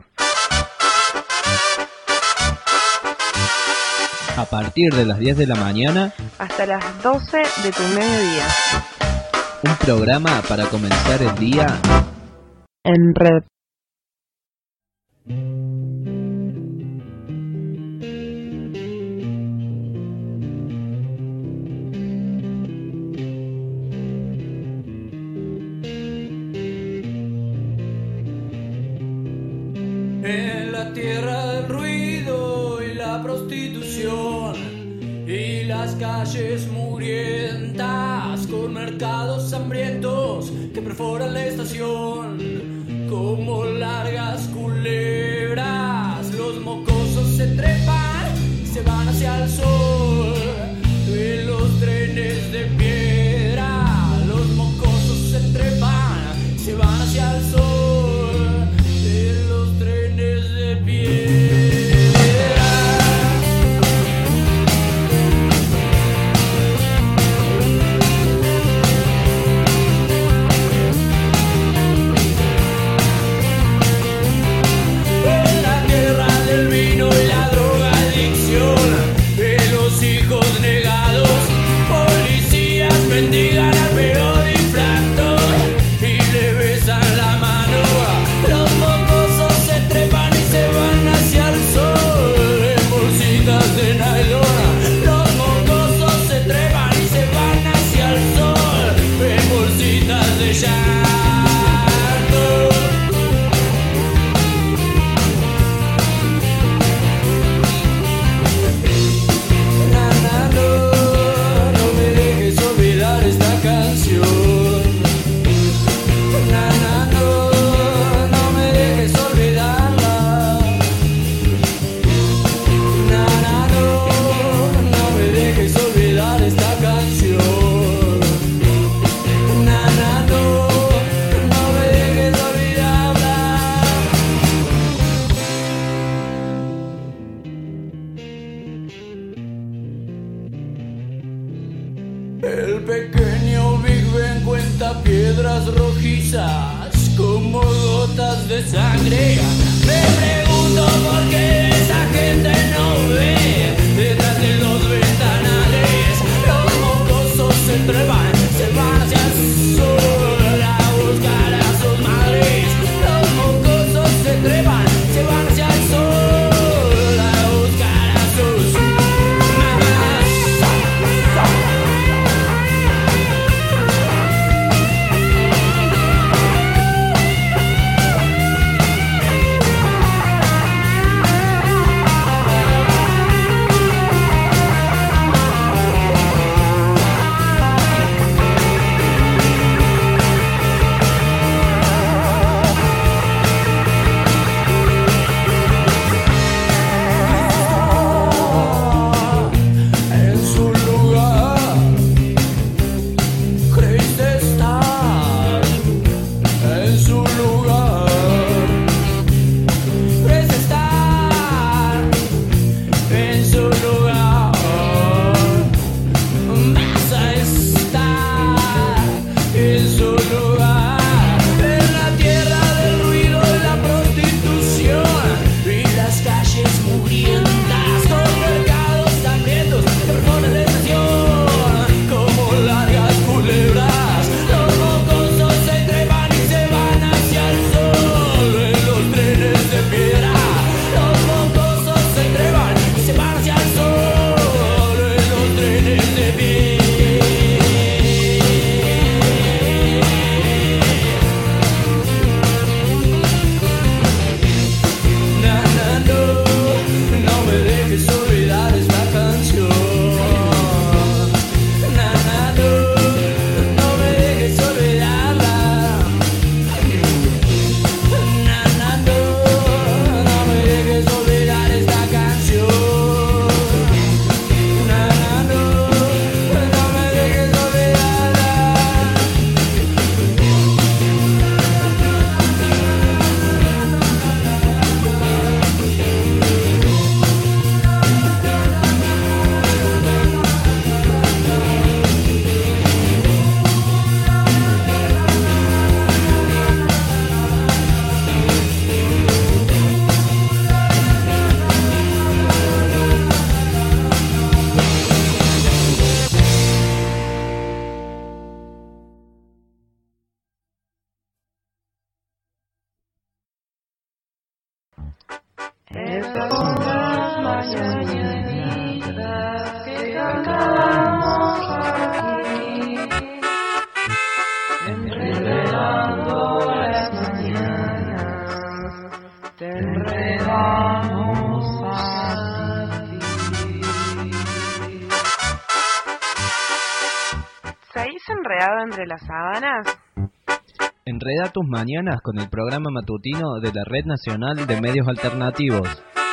a partir de las diez de la mañana, hasta las doce de tu mediodía. Un programa para comenzar el día en red. En la tierra del ruido y la prostitución y las calles murientas con mercados hambrientos que perforan la estación como largas culebras. Los mocosos se trepan y se van hacia el sol en los trenes de piedra. Los mocosos se trepan y se van hacia el sol. cenizas como gotas de sangre. Me pregunto por qué esa gente no ve detrás de los ventanales. Los mocosos se trepan, se van hacia el sol a buscar a sus madres. Los mocosos se trepan, se van hacia el sol a buscar a sus mamás. Entre las sábanas. Enreda tus mañanas con el programa matutino de la Red Nacional de Medios Alternativos.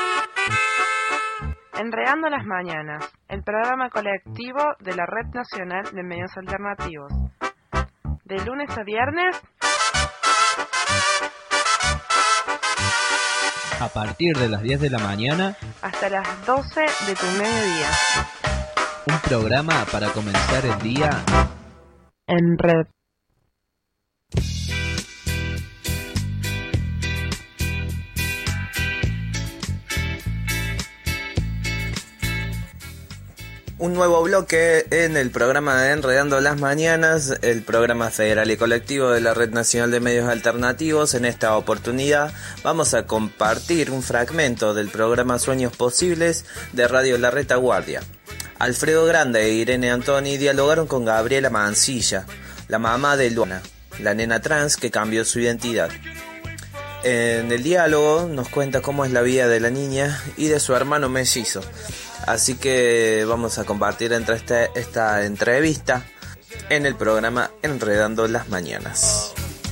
Enredando las mañanas, el programa colectivo de la Red Nacional de Medios Alternativos. De lunes a viernes, a partir de las diez de la mañana hasta las doce de tu mediodía. Un programa para comenzar el día en red. Un nuevo bloque en el programa de Enredando las Mañanas, el programa federal y colectivo de la Red Nacional de Medios Alternativos. En esta oportunidad vamos a compartir un fragmento del programa Sueños Posibles de Radio La Retaguardia. Alfredo Grande e Irene Antoni dialogaron con Gabriela Mancilla, la mamá de Luana, la nena trans que cambió su identidad. En el diálogo nos cuenta cómo es la vida de la niña y de su hermano mellizo. Así que vamos a compartir entre esta, esta entrevista en el programa Enredando las Mañanas.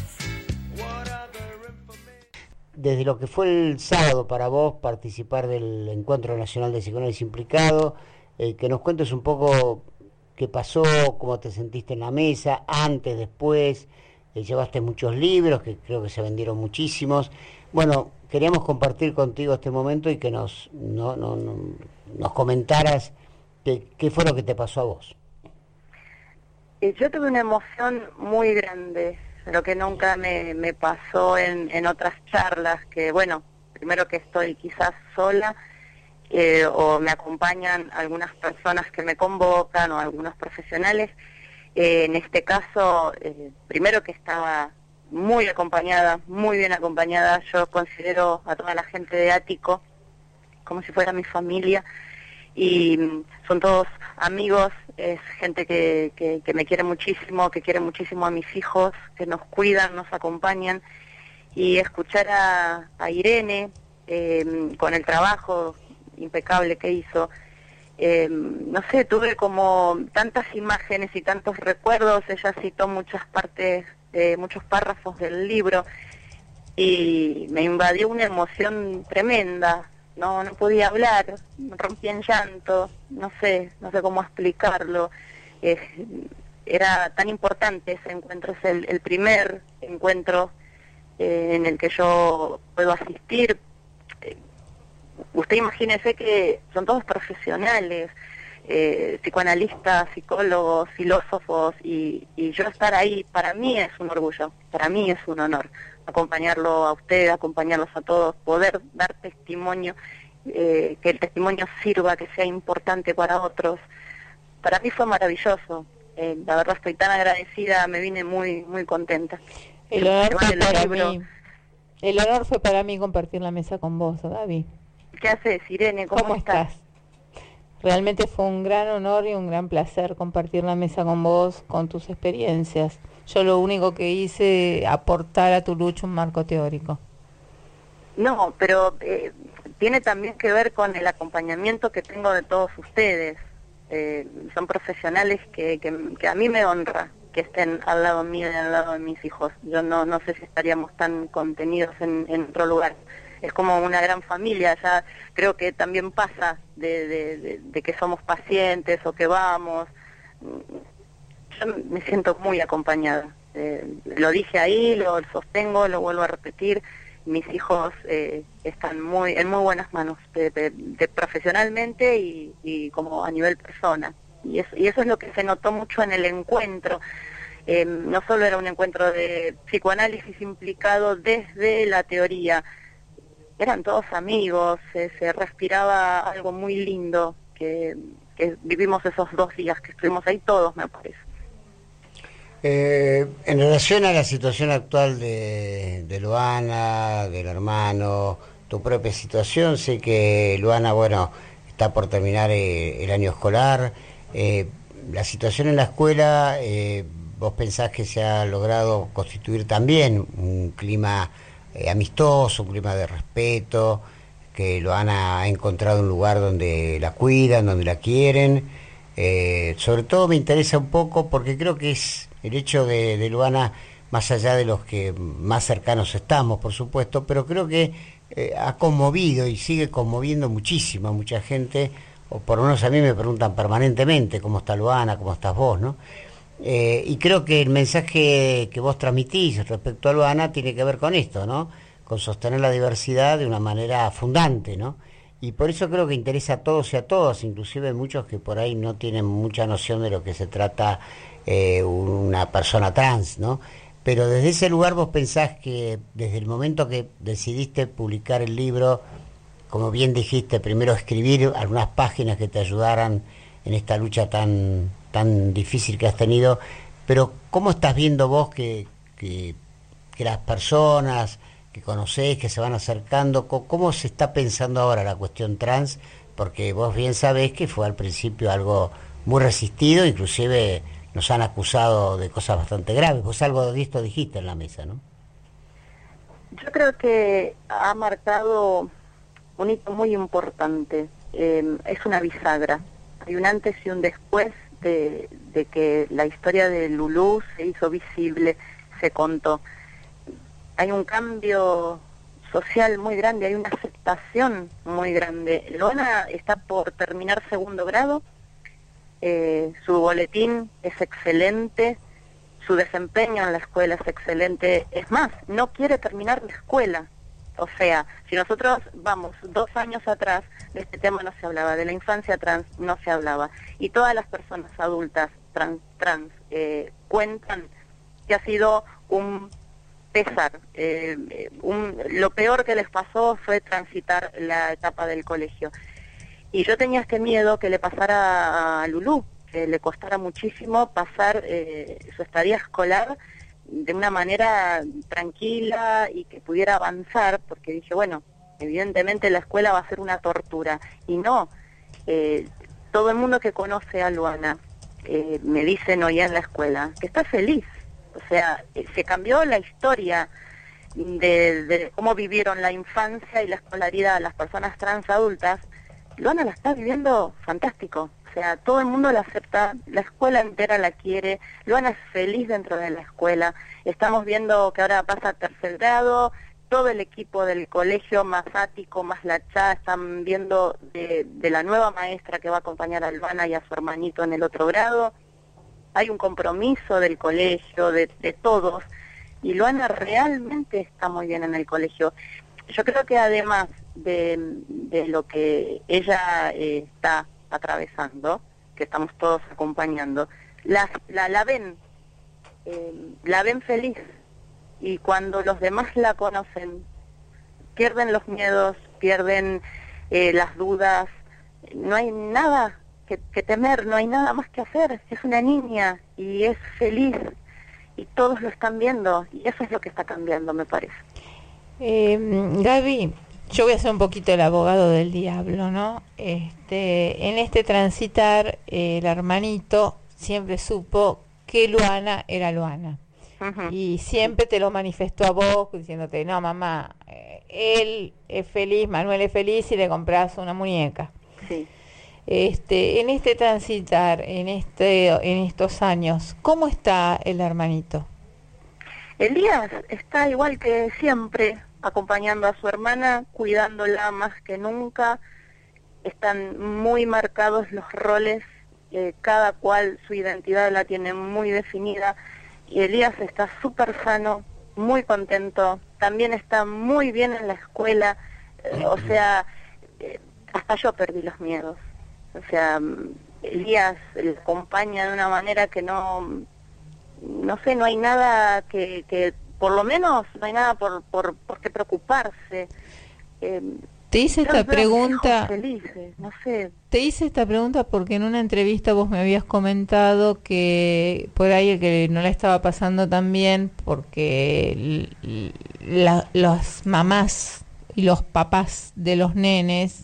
Desde lo que fue el sábado para vos participar del Encuentro Nacional de Psicoanálisis Implicado, eh, que nos cuentes un poco qué pasó, cómo te sentiste en la mesa, antes, después, eh, llevaste muchos libros, que creo que se vendieron muchísimos. Bueno, queríamos compartir contigo este momento y que nos, no, no, no, nos comentaras qué, qué fue lo que te pasó a vos. Yo tuve una emoción muy grande, lo que nunca me, me pasó en, en otras charlas, que bueno, primero que estoy quizás sola, eh, o me acompañan algunas personas que me convocan o algunos profesionales. Eh, en este caso, eh, primero que estaba muy acompañada, muy bien acompañada. Yo considero a toda la gente de Ático como si fuera mi familia, y son todos amigos, es gente que, que, que me quiere muchísimo, que quiere muchísimo a mis hijos, que nos cuidan, nos acompañan. Y escuchar a, a Irene eh, con el trabajo impecable que hizo, eh, no sé, tuve como tantas imágenes y tantos recuerdos. Ella citó muchas partes, eh, muchos párrafos del libro, y me invadió una emoción tremenda. No, no podía hablar, me rompí en llanto, no sé, no sé cómo explicarlo. Eh, era tan importante ese encuentro, es el, el primer encuentro eh, en el que yo puedo asistir. Eh, usted imagínese que son todos profesionales, eh, psicoanalistas, psicólogos, filósofos, y, y yo estar ahí, para mí es un orgullo, para mí es un honor. Acompañarlo a usted, acompañarlos a todos, poder dar testimonio, eh, que el testimonio sirva, que sea importante para otros. Para mí fue maravilloso, eh, la verdad estoy tan agradecida, me vine muy muy contenta. El honor fue para mí, el honor fue para mí compartir la mesa con vos, Gaby. ¿Qué haces, Irene? ¿Cómo, ¿Cómo estás? estás? Realmente fue un gran honor y un gran placer compartir la mesa con vos, con tus experiencias. Yo lo único que hice, aportar a tu lucha un marco teórico. No, pero eh, tiene también que ver con el acompañamiento que tengo de todos ustedes. Eh, son profesionales que, que, que a mí me honra que estén al lado mío y al lado de mis hijos. Yo no, no sé si estaríamos tan contenidos en, en otro lugar. Es como una gran familia, ya creo que también pasa de, de, de, de que somos pacientes o que vamos. Yo me siento muy acompañada. Eh, lo dije ahí, lo sostengo, lo vuelvo a repetir. Mis hijos eh, están muy en muy buenas manos, de, de, de profesionalmente y, y como a nivel persona. Y eso, y eso es lo que se notó mucho en el encuentro. Eh, no solo era un encuentro de psicoanálisis implicado desde la teoría, eran todos amigos, eh, se respiraba algo muy lindo que, que vivimos esos dos días que estuvimos ahí todos, me parece. Eh, en relación a la situación actual de, de Luana, del hermano, tu propia situación, sé que Luana, bueno, está por terminar eh, el año escolar. Eh, la situación en la escuela, eh, ¿vos pensás que se ha logrado constituir también un clima eh, amistoso, un clima de respeto, que Luana ha encontrado un lugar donde la cuidan, donde la quieren? Eh, sobre todo me interesa un poco porque creo que es el hecho de, de Luana, más allá de los que más cercanos estamos, por supuesto, pero creo que eh, ha conmovido y sigue conmoviendo muchísimo a mucha gente, o por lo menos a mí me preguntan permanentemente cómo está Luana, cómo estás vos, ¿no? Eh, y creo que el mensaje que vos transmitís respecto a Luana tiene que ver con esto, ¿no? Con sostener la diversidad de una manera fundante, ¿no? Y por eso creo que interesa a todos y a todas, inclusive muchos que por ahí no tienen mucha noción de lo que se trata eh, una persona trans, ¿no? Pero desde ese lugar vos pensás que desde el momento que decidiste publicar el libro, como bien dijiste, primero escribir algunas páginas que te ayudaran en esta lucha tan, tan difícil que has tenido, pero ¿cómo estás viendo vos que, que, que las personas que conocés, que se van acercando, cómo se está pensando ahora la cuestión trans? Porque vos bien sabés que fue al principio algo muy resistido, inclusive nos han acusado de cosas bastante graves. Vos algo de esto dijiste en la mesa, ¿no? Yo creo que ha marcado un hito muy importante. Eh, es una bisagra. Hay un antes y un después de, de que la historia de Lulú se hizo visible, se contó. Hay un cambio social muy grande, hay una aceptación muy grande. Luana está por terminar segundo grado, eh, su boletín es excelente, su desempeño en la escuela es excelente. Es más, no quiere terminar la escuela. O sea, si nosotros vamos dos años atrás, de este tema no se hablaba, de la infancia trans no se hablaba. Y todas las personas adultas trans, trans eh, cuentan que ha sido un pesar. Eh, un, lo peor que les pasó fue transitar la etapa del colegio. Y yo tenía este miedo que le pasara a Lulú, que le costara muchísimo pasar eh, su estadía escolar de una manera tranquila y que pudiera avanzar, porque dije, bueno, evidentemente la escuela va a ser una tortura. Y no, eh, todo el mundo que conoce a Luana eh, me dicen hoy en la escuela que está feliz. O sea, eh, se cambió la historia de, de cómo vivieron la infancia y la escolaridad las personas trans adultas. Luana la está viviendo fantástico. O sea, todo el mundo la acepta, la escuela entera la quiere, Luana es feliz dentro de la escuela. Estamos viendo que ahora pasa a tercer grado, todo el equipo del colegio, más Ático, más la Chá, están viendo de, de la nueva maestra que va a acompañar a Luana y a su hermanito en el otro grado. Hay un compromiso del colegio, de, de todos, y Luana realmente está muy bien en el colegio. Yo creo que además de, de lo que ella eh, está atravesando, que estamos todos acompañando, la, la, la ven, eh, la ven feliz, y cuando los demás la conocen, pierden los miedos, pierden eh, las dudas, no hay nada que, que temer, no hay nada más que hacer, es una niña y es feliz, y todos lo están viendo, y eso es lo que está cambiando, me parece. Eh, Gaby, yo voy a ser un poquito el abogado del diablo, ¿no? Este, en este transitar, eh, el hermanito siempre supo que Luana era Luana. Uh-huh. Y siempre te lo manifestó a vos, diciéndote, no, mamá, eh, él es feliz, Manuel es feliz, y le compras una muñeca. Sí. Este, en este transitar, en este, en estos años, ¿cómo está el hermanito? Elías está igual que siempre, acompañando a su hermana, cuidándola más que nunca. Están muy marcados los roles, eh, cada cual su identidad la tiene muy definida, y Elías está súper sano, muy contento, también está muy bien en la escuela, eh, o sea, eh, hasta yo perdí los miedos. O sea, Elías le acompaña de una manera que no, no sé, no hay nada que, que por lo menos, no hay nada por, por, por qué preocuparse. Eh, te hice esta pregunta, felices, no sé. Te hice esta pregunta porque en una entrevista vos me habías comentado que por ahí el que no la estaba pasando tan bien porque la, las mamás y los papás de los nenes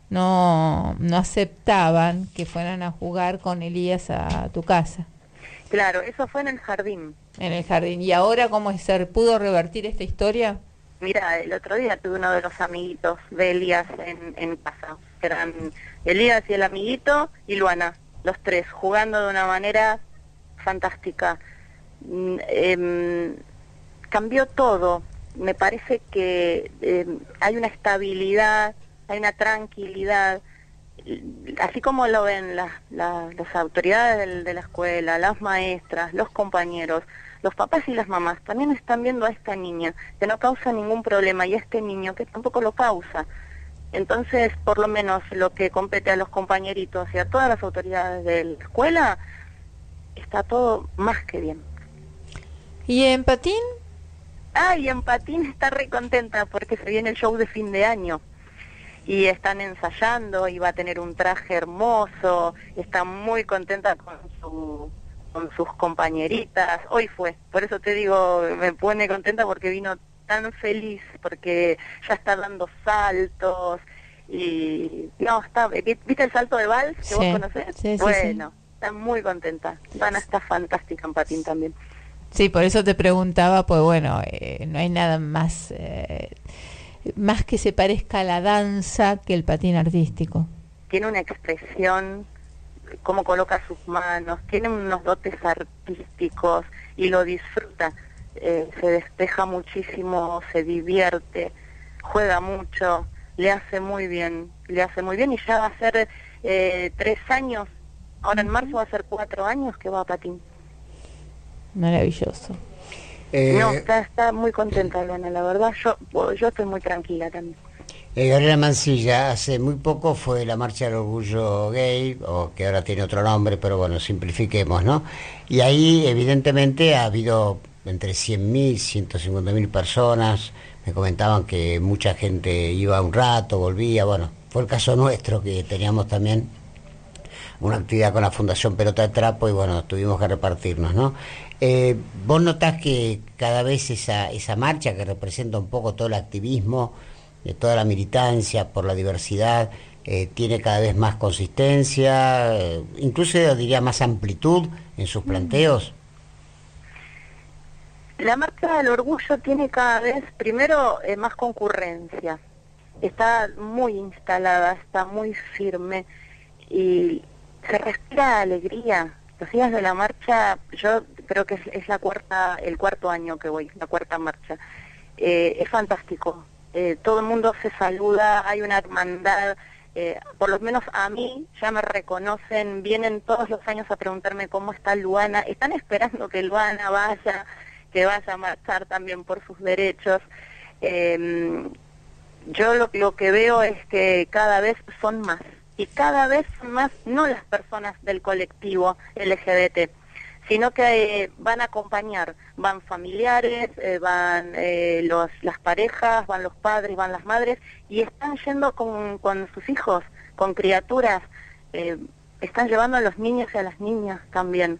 no, no aceptaban que fueran a jugar con Elías a tu casa. Claro, eso fue en el jardín. En el jardín. ¿Y ahora cómo se pudo revertir esta historia? Mira, el otro día tuve uno de los amiguitos de Elías en, en casa. Eran Elías y el amiguito y Luana, los tres, jugando de una manera fantástica. Mm, eh, cambió todo. Me parece que eh, hay una estabilidad, hay una tranquilidad, así como lo ven las, las, las autoridades del, de la escuela, las maestras, los compañeros, los papás y las mamás también están viendo a esta niña que no causa ningún problema y a este niño que tampoco lo causa. Entonces, por lo menos lo que compete a los compañeritos y a todas las autoridades de la escuela, está todo más que bien. ¿Y en patín? Ah, y en patín está re contenta porque se viene el show de fin de año. Y están ensayando y va a tener un traje hermoso, está muy contenta con su con sus compañeritas. Hoy fue, por eso te digo, me pone contenta porque vino tan feliz, porque ya está dando saltos y no, está, ¿viste el salto de vals que sí, vos conocés? Sí, sí, bueno, sí. Está muy contenta. Van a estar fantástica en patín también. Sí, por eso te preguntaba, pues bueno, eh, no hay nada más eh, más que se parezca a la danza que el patín artístico. Tiene una expresión, cómo coloca sus manos, tiene unos dotes artísticos y lo disfruta, eh, se despeja muchísimo, se divierte, juega mucho, le hace muy bien, le hace muy bien y ya va a ser eh, tres años, ahora en marzo va a ser cuatro años que va a patín. Maravilloso. Eh, no, está, está muy contenta, Luana, la verdad, yo, yo estoy muy tranquila también. Eh, Gabriela Mancilla, hace muy poco fue la Marcha del Orgullo Gay, o que ahora tiene otro nombre, pero bueno, simplifiquemos, ¿no? Y ahí evidentemente ha habido entre cien mil, ciento cincuenta mil personas. Me comentaban que mucha gente iba un rato, volvía. Bueno, fue el caso nuestro, que teníamos también una actividad con la Fundación Pelota de Trapo y bueno, tuvimos que repartirnos, ¿no? Eh, ¿Vos notás que cada vez esa, esa marcha que representa un poco todo el activismo, eh, toda la militancia por la diversidad, eh, tiene cada vez más consistencia, eh, incluso diría más amplitud en sus planteos? La marcha del orgullo tiene cada vez, primero, eh, más concurrencia. Está muy instalada, está muy firme y se respira alegría. Los días de la marcha, yo creo que es, es la cuarta, el cuarto año que voy, la cuarta marcha. Eh, es fantástico. Eh, todo el mundo se saluda, hay una hermandad. Eh, por lo menos a mí ya me reconocen, vienen todos los años a preguntarme cómo está Luana. Están esperando que Luana vaya, que vaya a marchar también por sus derechos. Eh, yo lo, lo que veo es que cada vez son más. Y cada vez más, no las personas del colectivo L G B T, sino que eh, van a acompañar, van familiares, eh, van eh, los, las parejas, van los padres, van las madres, y están yendo con, con sus hijos, con criaturas, eh, están llevando a los niños y a las niñas también,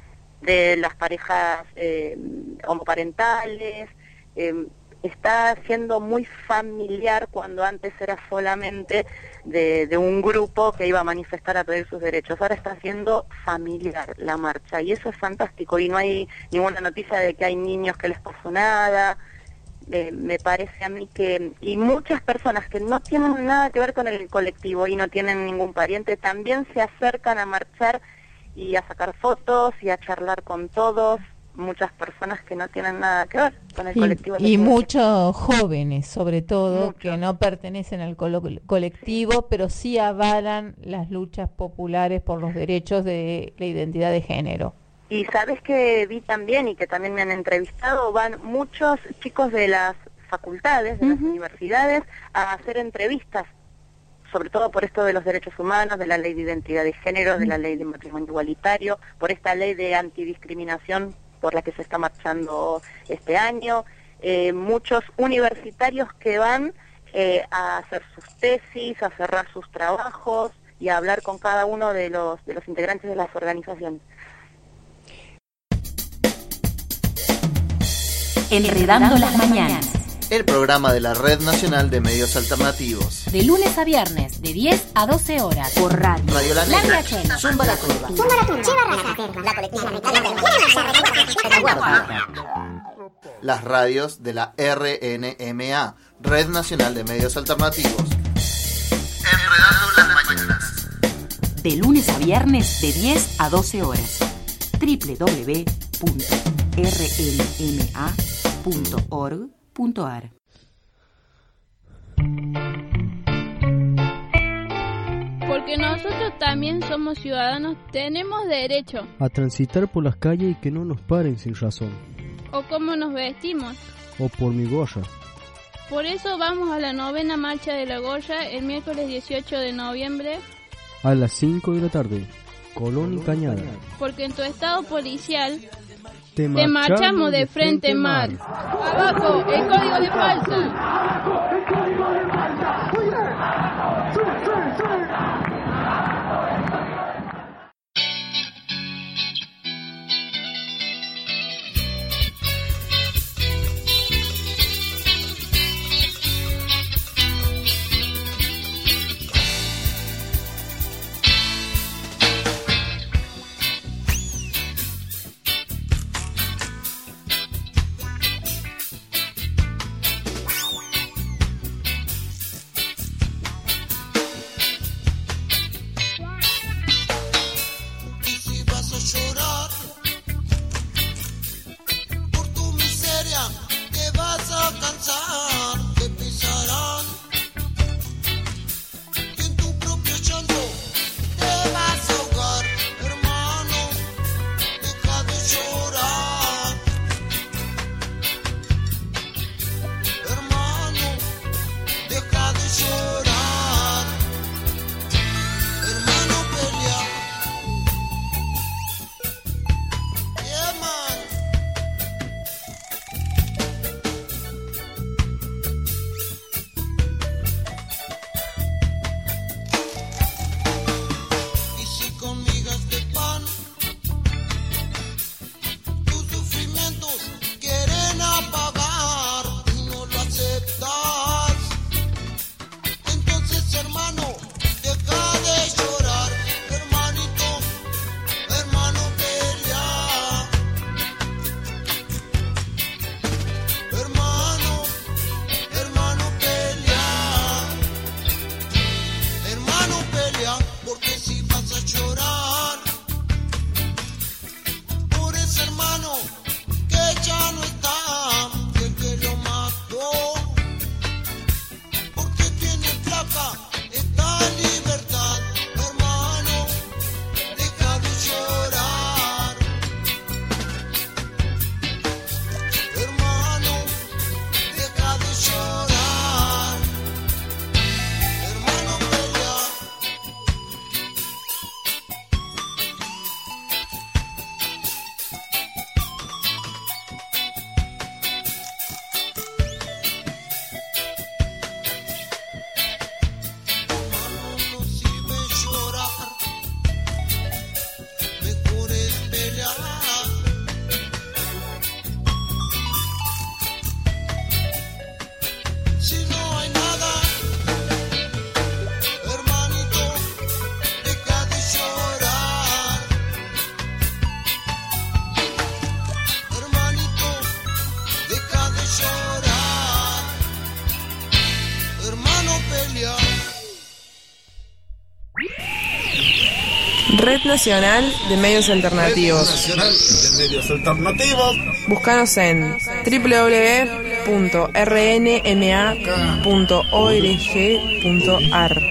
de las parejas eh, homoparentales. eh, está siendo muy familiar cuando antes era solamente de, de un grupo que iba a manifestar a pedir sus derechos. Ahora está siendo familiar la marcha y eso es fantástico y no hay ninguna noticia de que hay niños que les pasó nada. Eh, me parece a mí que, y muchas personas que no tienen nada que ver con el colectivo y no tienen ningún pariente, también se acercan a marchar y a sacar fotos y a charlar con todos. Muchas personas que no tienen nada que ver con el y, colectivo. Y muchos jóvenes, sobre todo, Mucho. que no pertenecen al colo colectivo, pero sí avalan las luchas populares por los derechos de la identidad de género. Y sabes que vi también, y que también me han entrevistado, van muchos chicos de las facultades, de uh-huh. las universidades, a hacer entrevistas, sobre todo por esto de los derechos humanos, de la ley de identidad de género, uh-huh. de la ley de matrimonio igualitario, por esta ley de antidiscriminación por la que se está marchando este año, eh, muchos universitarios que van eh, a hacer sus tesis, a cerrar sus trabajos y a hablar con cada uno de los, de los integrantes de las organizaciones. Enredando las mañanas. El programa de la Red Nacional de Medios Alternativos. De lunes a viernes, de diez a doce horas. Por radio. Radio La Negra. Zumba la Curva. Zumba la Curva. La colectiva. Las radios de la R N M A, Red Nacional de Medios Alternativos. Enredando las mañanas. De lunes a viernes, de diez a doce horas. doble u doble u doble u punto r n m a punto org. .ar. Porque nosotros también somos ciudadanos, tenemos derecho a transitar por las calles y que no nos paren sin razón, o cómo nos vestimos, o por mi Goya. Por eso vamos a la novena marcha de la Goya el miércoles dieciocho de noviembre a las cinco de la tarde, Colón y Cañada. Porque en tu estado policial Te, Te marchamos de frente mar. Abajo, el código de falsa. pelear. Red Nacional de Medios Alternativos. Red Nacional de Medios Alternativos. Búscanos en doble u doble u doble u punto r n m a punto org punto a r.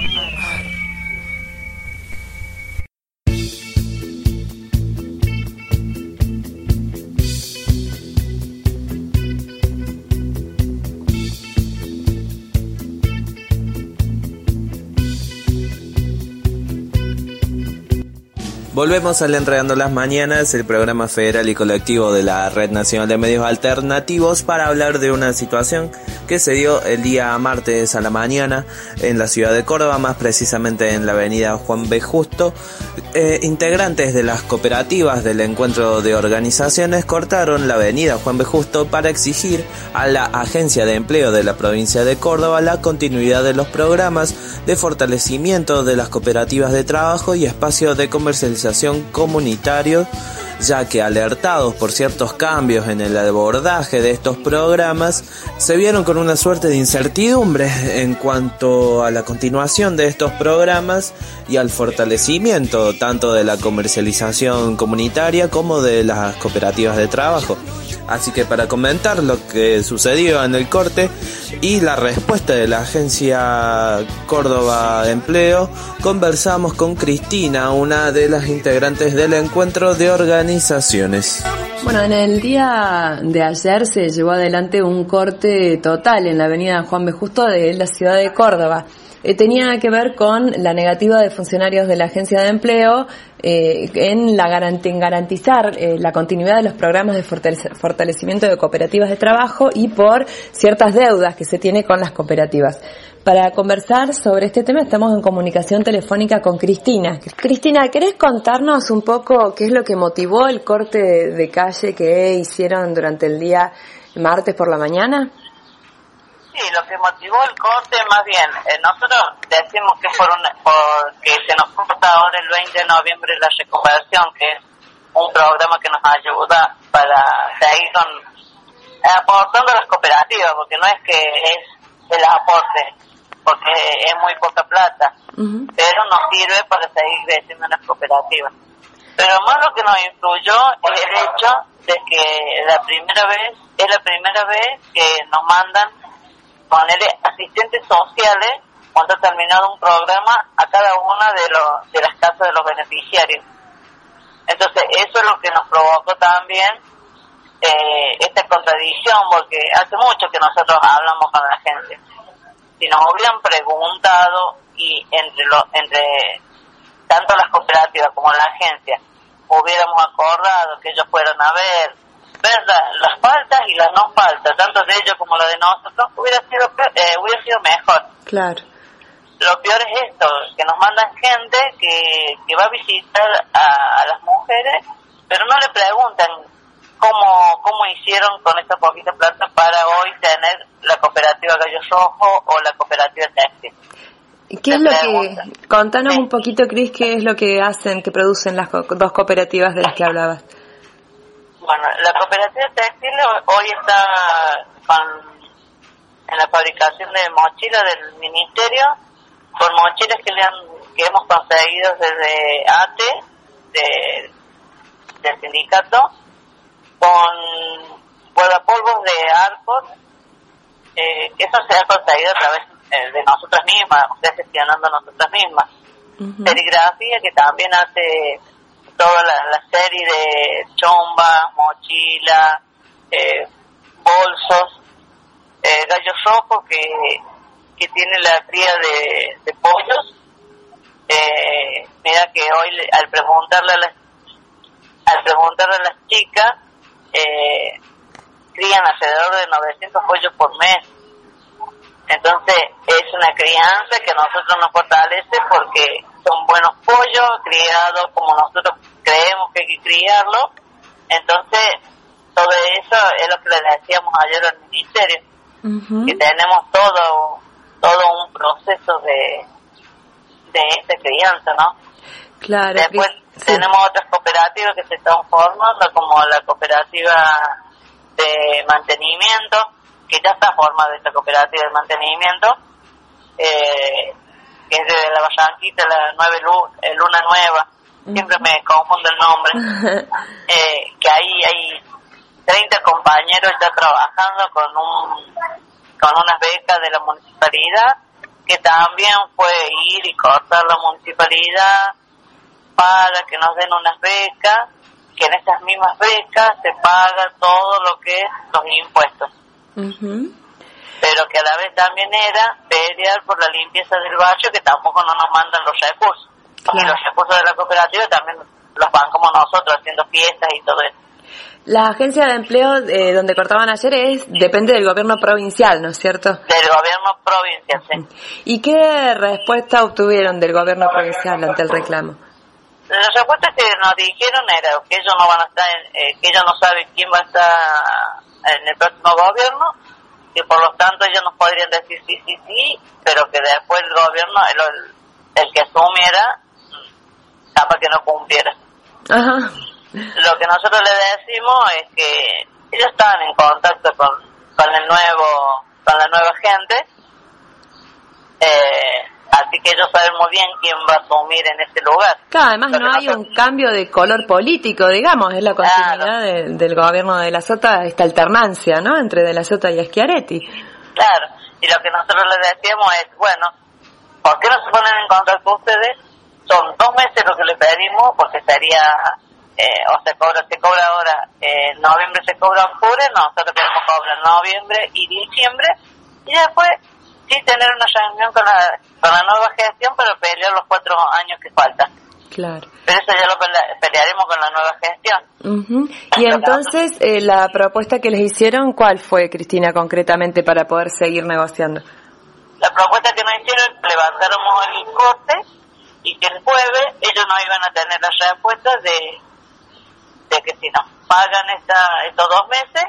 Volvemos al Enredando las Mañanas, el programa federal y colectivo de la Red Nacional de Medios Alternativos, para hablar de una situación que se dio el día martes a la mañana en la ciudad de Córdoba, más precisamente en la avenida Juan B. Justo. Eh, integrantes de las cooperativas del encuentro de organizaciones cortaron la avenida Juan B. Justo para exigir a la Agencia de Empleo de la provincia de Córdoba la continuidad de los programas de fortalecimiento de las cooperativas de trabajo y espacios de comercialización comunitario, ya que alertados por ciertos cambios en el abordaje de estos programas, se vieron con una suerte de incertidumbre en cuanto a la continuación de estos programas y al fortalecimiento tanto de la comercialización comunitaria como de las cooperativas de trabajo. Así que para comentar lo que sucedió en el corte y la respuesta de la Agencia Córdoba de Empleo, conversamos con Cristina, una de las integrantes del encuentro de organizaciones. Bueno, en el día de ayer se llevó adelante un corte total en la avenida Juan B. Justo de la ciudad de Córdoba. Eh, tenía que ver con la negativa de funcionarios de la Agencia de Empleo eh, en, la garant- en garantizar eh, la continuidad de los programas de fortalece- fortalecimiento de cooperativas de trabajo y por ciertas deudas que se tiene con las cooperativas. Para conversar sobre este tema estamos en comunicación telefónica con Cristina. Cristina, ¿querés contarnos un poco qué es lo que motivó el corte de, de calle que hicieron durante el día martes por la mañana? Sí, lo que motivó el corte, más bien, eh, nosotros decimos que es por una, porque se nos corta ahora el veinte de noviembre la reconversión, que es un programa que nos ayuda para seguir con, eh, aportando a las cooperativas, porque no es que es el aporte, porque es muy poca plata, uh-huh. pero nos sirve para seguir creciendo en las cooperativas. Pero más lo que nos influyó es el hecho de que la primera vez, es la primera vez que nos mandan ponerle asistentes sociales cuando ha terminado un programa a cada una de, los, de las casas de los beneficiarios. Entonces eso es lo que nos provocó también eh, esta contradicción, porque hace mucho que nosotros hablamos con la gente. Si nos hubieran preguntado y entre lo, entre tanto las cooperativas como la agencia hubiéramos acordado que ellos fueran a ver ver la, las faltas y las no faltas, tanto de ellos como la de nosotros, hubiera sido eh, hubiera sido mejor. Claro. Lo peor es esto, que nos mandan gente que, que va a visitar a, a las mujeres, pero no le preguntan cómo cómo hicieron con esta poquita plata para hoy tener la cooperativa Gallo Rojo o la cooperativa Textil. ¿Qué es lo que, contanos sí. un poquito, Cris, qué es lo que hacen, que producen las co- dos cooperativas de las que hablabas? Bueno, la cooperativa textil hoy está con, en la fabricación de mochilas del ministerio, con mochilas que le han, que hemos conseguido desde A T E, de, del sindicato, con guardapolvos de Arcos, eh, eso se ha conseguido a través eh, de nosotras mismas, o sea, gestionando nosotras mismas. Uh-huh. Serigrafía, que también hace toda la, la serie de chombas, mochilas, eh, bolsos, eh, Gallo Rojo, que, que tiene la cría de, de pollos. Eh, mira que hoy al preguntarle a las, al preguntarle a las chicas, eh, crían alrededor de novecientos pollos por mes. Entonces es una crianza que a nosotros nos fortalece porque son buenos pollos criados como nosotros creemos que hay que criarlo. Entonces todo eso es lo que le decíamos ayer al ministerio, uh-huh. que tenemos todo todo un proceso de de esta crianza, ¿no? Claro. Después sí. tenemos otras cooperativas que se están formando, como la cooperativa de mantenimiento, que ya está formada esta cooperativa de mantenimiento, eh, que es de la Barranquita, la nueve Lu- eh, Luna Nueva, siempre me confundo el nombre, eh, que ahí hay treinta compañeros ya trabajando con un con unas becas de la municipalidad, que también fue ir y cortar la municipalidad para que nos den unas becas, que en esas mismas becas se paga todo lo que es los impuestos. Uh-huh. Pero que a la vez también era pelear por la limpieza del barrio, que tampoco no nos mandan los recursos. Claro. Y los recursos de la cooperativa también los bancamos nosotros haciendo fiestas y todo eso. La agencia de empleo eh, donde cortaban ayer es depende del gobierno provincial, ¿no es cierto? Del gobierno provincial, sí. ¿Y qué respuesta obtuvieron del gobierno provincial ante el reclamo? Las respuestas que nos dijeron era que ellos no van a estar, en, eh, que ellos no saben quién va a estar en el próximo gobierno, que por lo tanto ellos nos podrían decir sí, sí, sí, pero que después el gobierno, el, el que asumiera, capaz que no cumpliera. Ajá. Lo que nosotros le decimos es que ellos estaban en contacto con, con el nuevo, con la nueva gente, eh, así que ellos saben muy bien quién va a asumir en ese lugar. Claro, además no hay un cambio de color político, digamos, es la continuidad claro. de, del gobierno de la Sota, esta alternancia, ¿no?, entre de la Sota y Schiaretti. Claro, y lo que nosotros les decíamos es, bueno, ¿por qué no se ponen en contacto ustedes? Son dos meses lo que les pedimos, porque sería... Eh, o se cobra, se cobra ahora, en eh, noviembre se cobra octubre, nosotros queremos cobrar noviembre y diciembre, y después sí tener una reunión con la, con la nueva gestión para pelear los cuatro años que faltan. Claro. Pero eso ya lo pelearemos con la nueva gestión. Uh-huh. Y entonces, eh, la propuesta que les hicieron, ¿cuál fue, Cristina, concretamente, para poder seguir negociando? La propuesta que nos hicieron, levantáramos el corte, y que el jueves ellos no iban a tener las respuestas de de que si nos pagan esta, estos dos meses,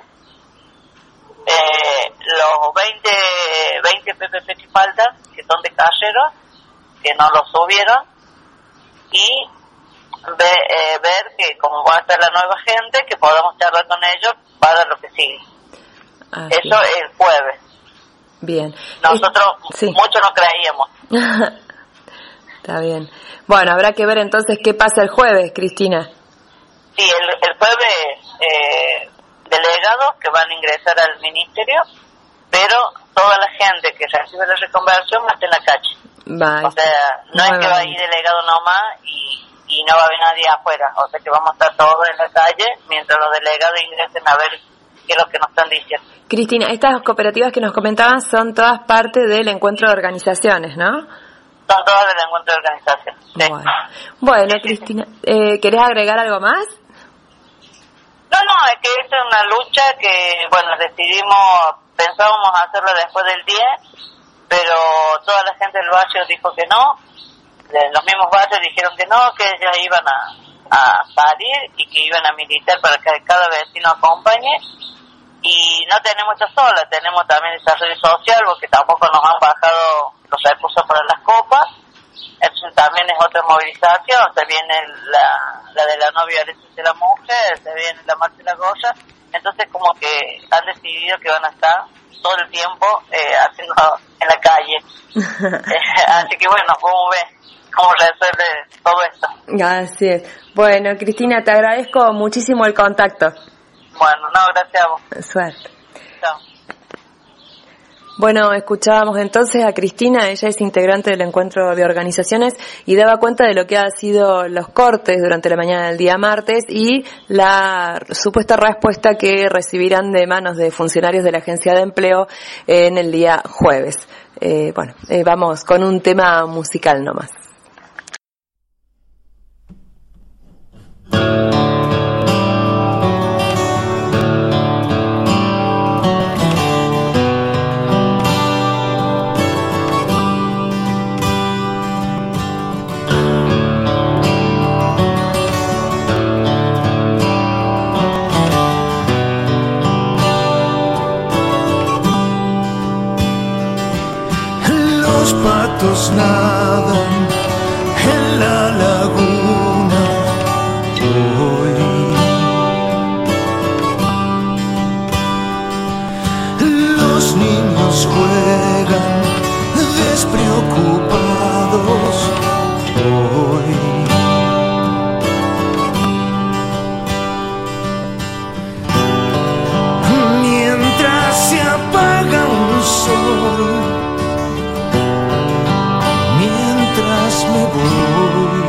eh, los veinte, veinte P P P que faltan, que son de caseros, que no los subieron, y ve, eh, ver que como va a estar la nueva gente, que podamos charlar con ellos para lo que sigue. Ah, Eso sí. el jueves. Bien. Nosotros sí. mucho no creíamos. Está bien. Bueno, habrá que ver entonces qué pasa el jueves, Cristina. Sí, el, el jueves eh, delegados que van a ingresar al ministerio, pero toda la gente que recibe la reconversión va a estar en la calle. Bye. O sea, no es que va a ir delegado nomás y, y no va a haber nadie afuera. O sea que vamos a estar todos en la calle mientras los delegados ingresen a ver qué es lo que nos están diciendo. Cristina, estas cooperativas que nos comentaban son todas parte del encuentro de organizaciones, ¿no? Son todas del encuentro de organización. Sí. Bueno, bueno sí, Cristina, eh, ¿querés agregar algo más? No, no, es que esta es una lucha que, bueno, decidimos, pensábamos hacerlo después del diez, pero toda la gente del barrio dijo que no, los mismos barrios dijeron que no, que ellos iban a, a salir y que iban a militar para que cada vecino acompañe, y no tenemos esto sola, tenemos también desarrollo social, porque tampoco nos han bajado los recursos para las copas. Eso también es otra movilización, se viene la, la de la no violencia de la mujer, se viene la marcha de la goya, entonces como que han decidido que van a estar todo el tiempo eh, haciendo en la calle. eh, así que bueno, ¿cómo ves? ¿Cómo resuelve todo esto? Así es. Bueno, Cristina, te agradezco muchísimo el contacto. Bueno, no, gracias a vos. Suerte. Chao. Bueno, escuchábamos entonces a Cristina, ella es integrante del encuentro de organizaciones y daba cuenta de lo que han sido los cortes durante la mañana del día martes y la supuesta respuesta que recibirán de manos de funcionarios de la agencia de empleo en el día jueves. Eh, bueno, eh, vamos con un tema musical nomás. Patos nadan en la laguna hoy. Los niños juegan despreciados ocupados hoy. Mientras se apaga un sol, mientras me voy,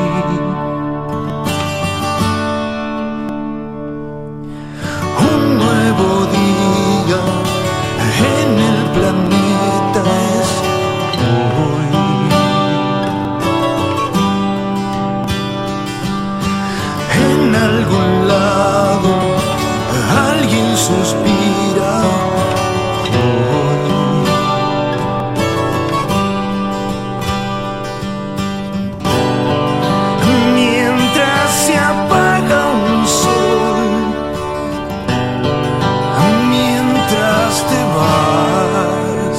un nuevo día en el planeta es hoy. En algún lado alguien suspira hoy. Mientras se apaga un sol, mientras te vas,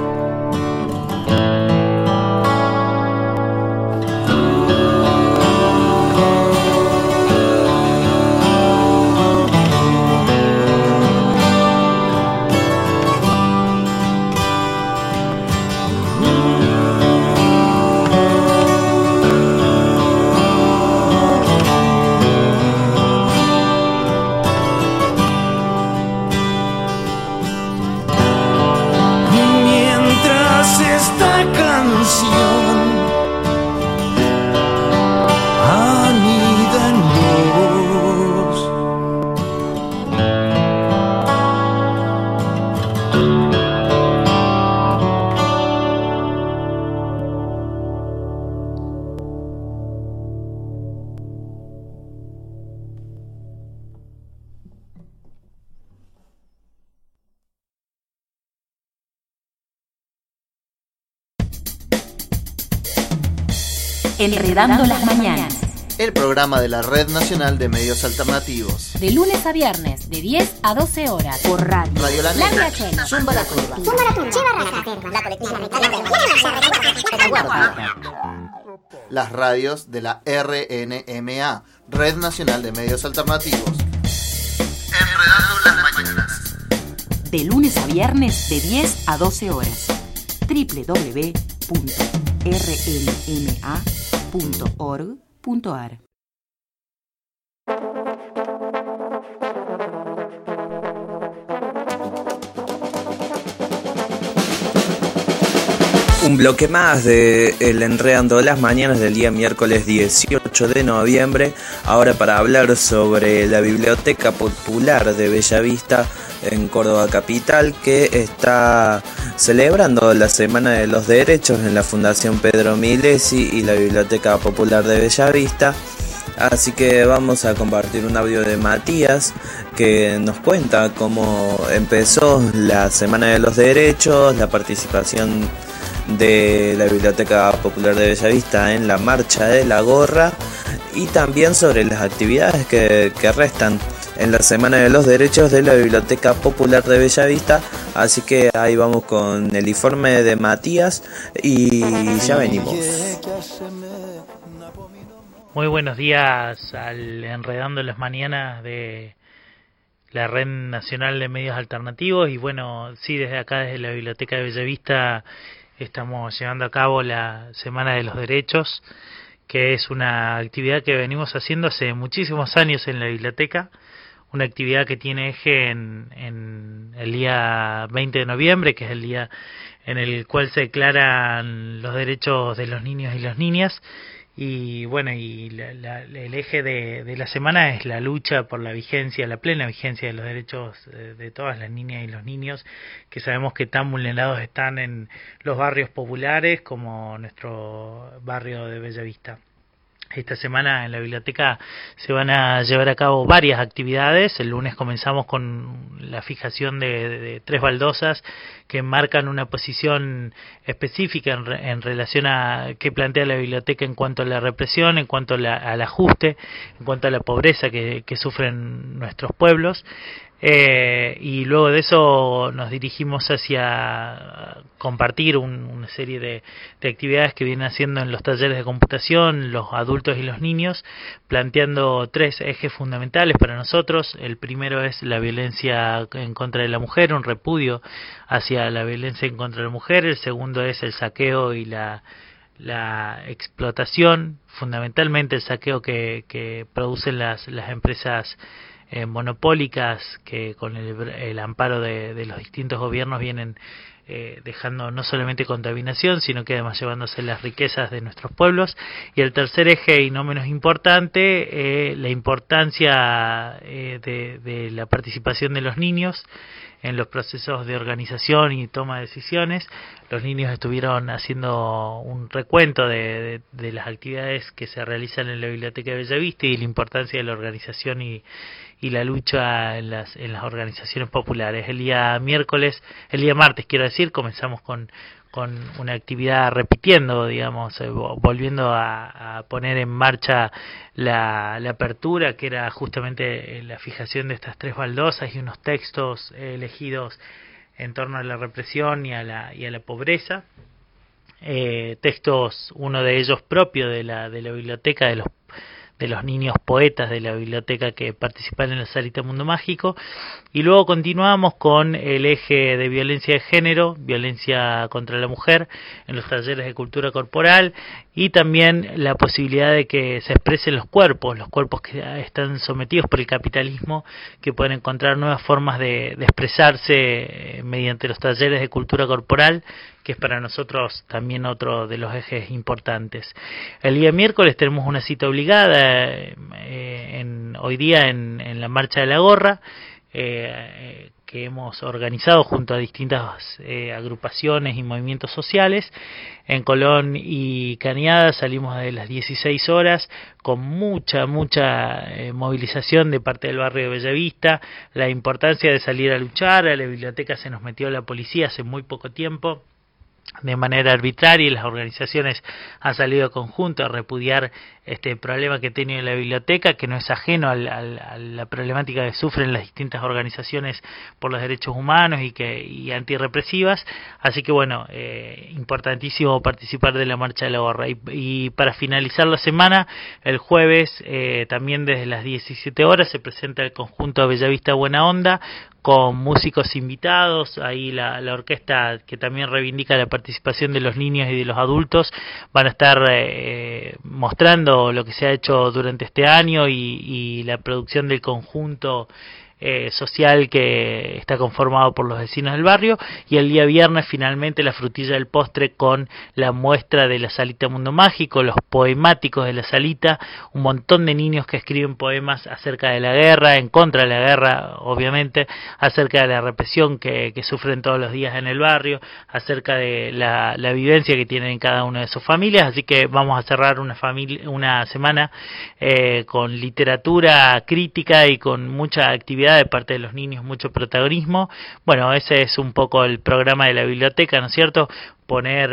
mientras esta canción anida en vos. Enredando las mañanas. El programa de la Red Nacional de Medios Alternativos. De lunes a viernes, de diez a doce horas. Por radio. Radio La La Negra. Negra. Zumba la Curva. Zumba la Curva. La Colectiva. Las radios de la R N M A, Red Nacional de Medios Alternativos. Enredando las mañanas. De lunes a viernes, de diez a doce horas. doble u doble u doble u punto r n m a punto org punto a r. Un bloque más de El Enredando las Mañanas del día miércoles dieciocho de noviembre, ahora para hablar sobre la Biblioteca Popular de Bellavista en Córdoba Capital, que está celebrando la Semana de los Derechos en la Fundación Pedro Milesi y la Biblioteca Popular de Bellavista. Así que vamos a compartir un audio de Matías que nos cuenta cómo empezó la Semana de los Derechos, la participación de la Biblioteca Popular de Bellavista en la Marcha de la Gorra y también sobre las actividades que, que restan en la Semana de los Derechos de la Biblioteca Popular de Bellavista. Así que ahí vamos con el informe de Matías y ya venimos. Muy buenos días al Enredando las Mañanas de la Red Nacional de Medios Alternativos. Y bueno, sí, desde acá, desde la Biblioteca de Bellavista, estamos llevando a cabo la Semana de los Derechos, que es una actividad que venimos haciendo hace muchísimos años en la biblioteca, una actividad que tiene eje en, en el día veinte de noviembre, que es el día en el cual se declaran los derechos de los niños y las niñas. Y bueno, y la, la, el eje de, de la semana es la lucha por la vigencia, la plena vigencia de los derechos de, de todas las niñas y los niños, que sabemos que tan vulnerados están en los barrios populares como nuestro barrio de Bellavista. Esta semana en la biblioteca se van a llevar a cabo varias actividades. El lunes comenzamos con la fijación de, de, de tres baldosas que marcan una posición específica en, re, en relación a qué plantea la biblioteca en cuanto a la represión, en cuanto a la, al ajuste, en cuanto a la pobreza que, que sufren nuestros pueblos. Eh, y luego de eso nos dirigimos hacia compartir un, una serie de, de actividades que vienen haciendo en los talleres de computación los adultos y los niños, planteando tres ejes fundamentales para nosotros. El primero es la violencia en contra de la mujer, un repudio hacia la violencia en contra de la mujer. El segundo es el saqueo y la la explotación, fundamentalmente el saqueo que, que producen las, las empresas eh, monopólicas que con el, el amparo de, de los distintos gobiernos vienen eh, dejando no solamente contaminación, sino que además llevándose las riquezas de nuestros pueblos. Y el tercer eje, y no menos importante, eh, la importancia eh, de, de la participación de los niños en los procesos de organización y toma de decisiones. Los niños estuvieron haciendo un recuento de, de, de las actividades que se realizan en la Biblioteca de Bellavista y la importancia de la organización y, y la lucha en las, en las organizaciones populares. El día miércoles, el día martes quiero decir, comenzamos con con una actividad repitiendo, digamos, eh, volviendo a, a poner en marcha la, la apertura, que era justamente la fijación de estas tres baldosas y unos textos eh, elegidos en torno a la represión y a la, y a la pobreza. Eh, textos, uno de ellos propio de la, de la biblioteca, de los de los niños poetas de la biblioteca que participan en la Salita Mundo Mágico, y luego continuamos con el eje de violencia de género, violencia contra la mujer en los talleres de cultura corporal, y también la posibilidad de que se expresen los cuerpos, los cuerpos que están sometidos por el capitalismo, que pueden encontrar nuevas formas de, de expresarse mediante los talleres de cultura corporal, que es para nosotros también otro de los ejes importantes. El día miércoles tenemos una cita obligada, eh, en, hoy día en, en la Marcha de la Gorra, eh, que hemos organizado junto a distintas eh, agrupaciones y movimientos sociales. En Colón y Cañada salimos de las dieciséis horas con mucha, mucha eh, movilización de parte del barrio de Bellavista, la importancia de salir a luchar. A la biblioteca se nos metió la policía hace muy poco tiempo, de manera arbitraria, y las organizaciones han salido conjunto a repudiar este problema que tiene la biblioteca, que no es ajeno al, al, a la problemática que sufren las distintas organizaciones por los derechos humanos y que y antirrepresivas. Así que bueno, eh, importantísimo participar de la Marcha de la Gorra. Y, y para finalizar la semana, el jueves eh, también desde las diecisiete horas se presenta el conjunto Bellavista Buena Onda, con músicos invitados. Ahí la, la orquesta, que también reivindica la participación de los niños y de los adultos, van a estar eh, mostrando lo que se ha hecho durante este año y, y la producción del conjunto eh, social que está conformado por los vecinos del barrio. Y el día viernes finalmente la frutilla del postre con la muestra de la Salita Mundo Mágico, los poemáticos de la Salita, un montón de niños que escriben poemas acerca de la guerra, en contra de la guerra obviamente, acerca de la represión que, que sufren todos los días en el barrio, acerca de la, la vivencia que tienen en cada una de sus familias. Así que vamos a cerrar una familia, una semana eh, con literatura crítica y con mucha actividad de parte de los niños, mucho protagonismo. Bueno, ese es un poco el programa de la biblioteca, ¿no es cierto? Poner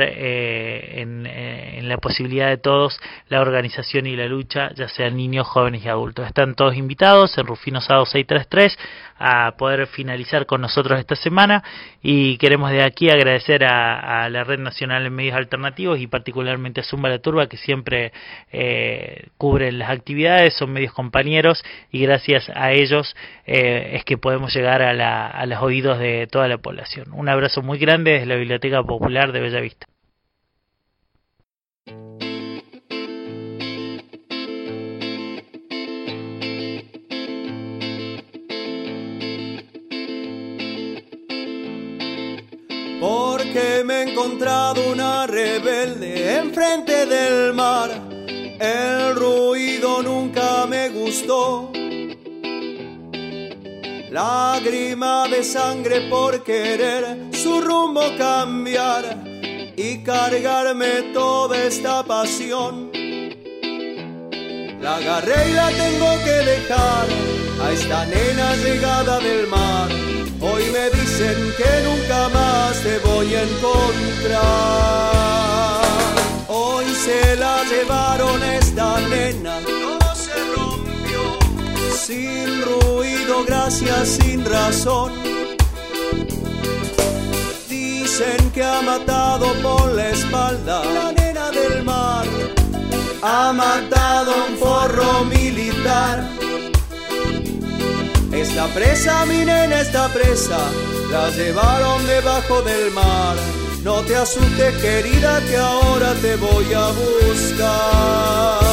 eh, en, en la posibilidad de todos la organización y la lucha, ya sean niños, jóvenes y adultos. Están todos invitados en Rufino Sado seiscientos treinta y tres a poder finalizar con nosotros esta semana, y queremos de aquí agradecer a, a la Red Nacional de Medios Alternativos y particularmente a Zumba la Turba, que siempre eh, cubren las actividades, son medios compañeros, y gracias a ellos eh, es que podemos llegar a, la, a los oídos de toda la población. Un abrazo muy grande desde la Biblioteca Popular de Bellavista. Porque me he encontrado una rebelde enfrente del mar. El ruido nunca me gustó. Lágrima de sangre por querer su rumbo cambiar y cargarme toda esta pasión. La agarré y la tengo que dejar a esta nena llegada del mar. Hoy me dicen que nunca más te voy a encontrar. Hoy se la llevaron esta nena, todo se rompió. sin ruido, gracias sin razón. Dicen que ha matado por la espalda la nena del mar, ha matado un forro militar. Esta presa, mi nena, esta presa, la llevaron debajo del mar. No te asustes, querida, que ahora te voy a buscar.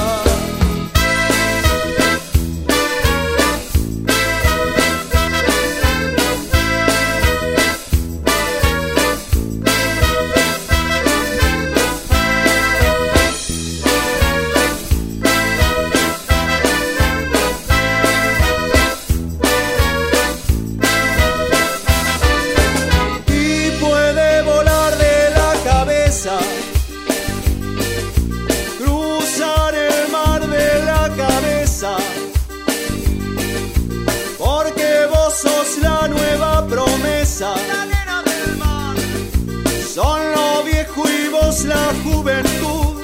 La nena del mar, son lo viejo y vos la juventud.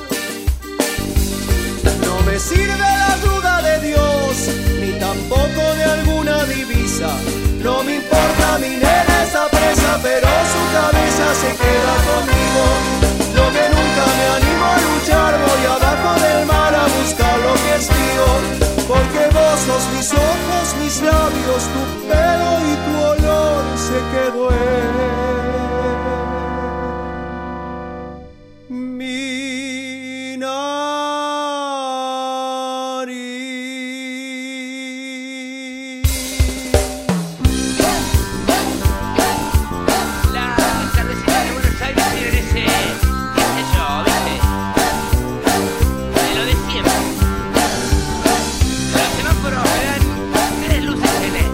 No me sirve la ayuda de Dios, ni tampoco de alguna divisa. No me importa, mi nena está presa, pero su cabeza se queda conmigo. Yo que nunca me animo a luchar, voy abajo del mar a buscar lo que es mío. Porque vos sos mis ojos, mis labios, tu pelo y tu olor se quedó en mi nariz. La tardecita de Buenos Aires merece, qué sé yo, ¿viste? De lo de siempre. Los semáforos me dan tres luces L E D.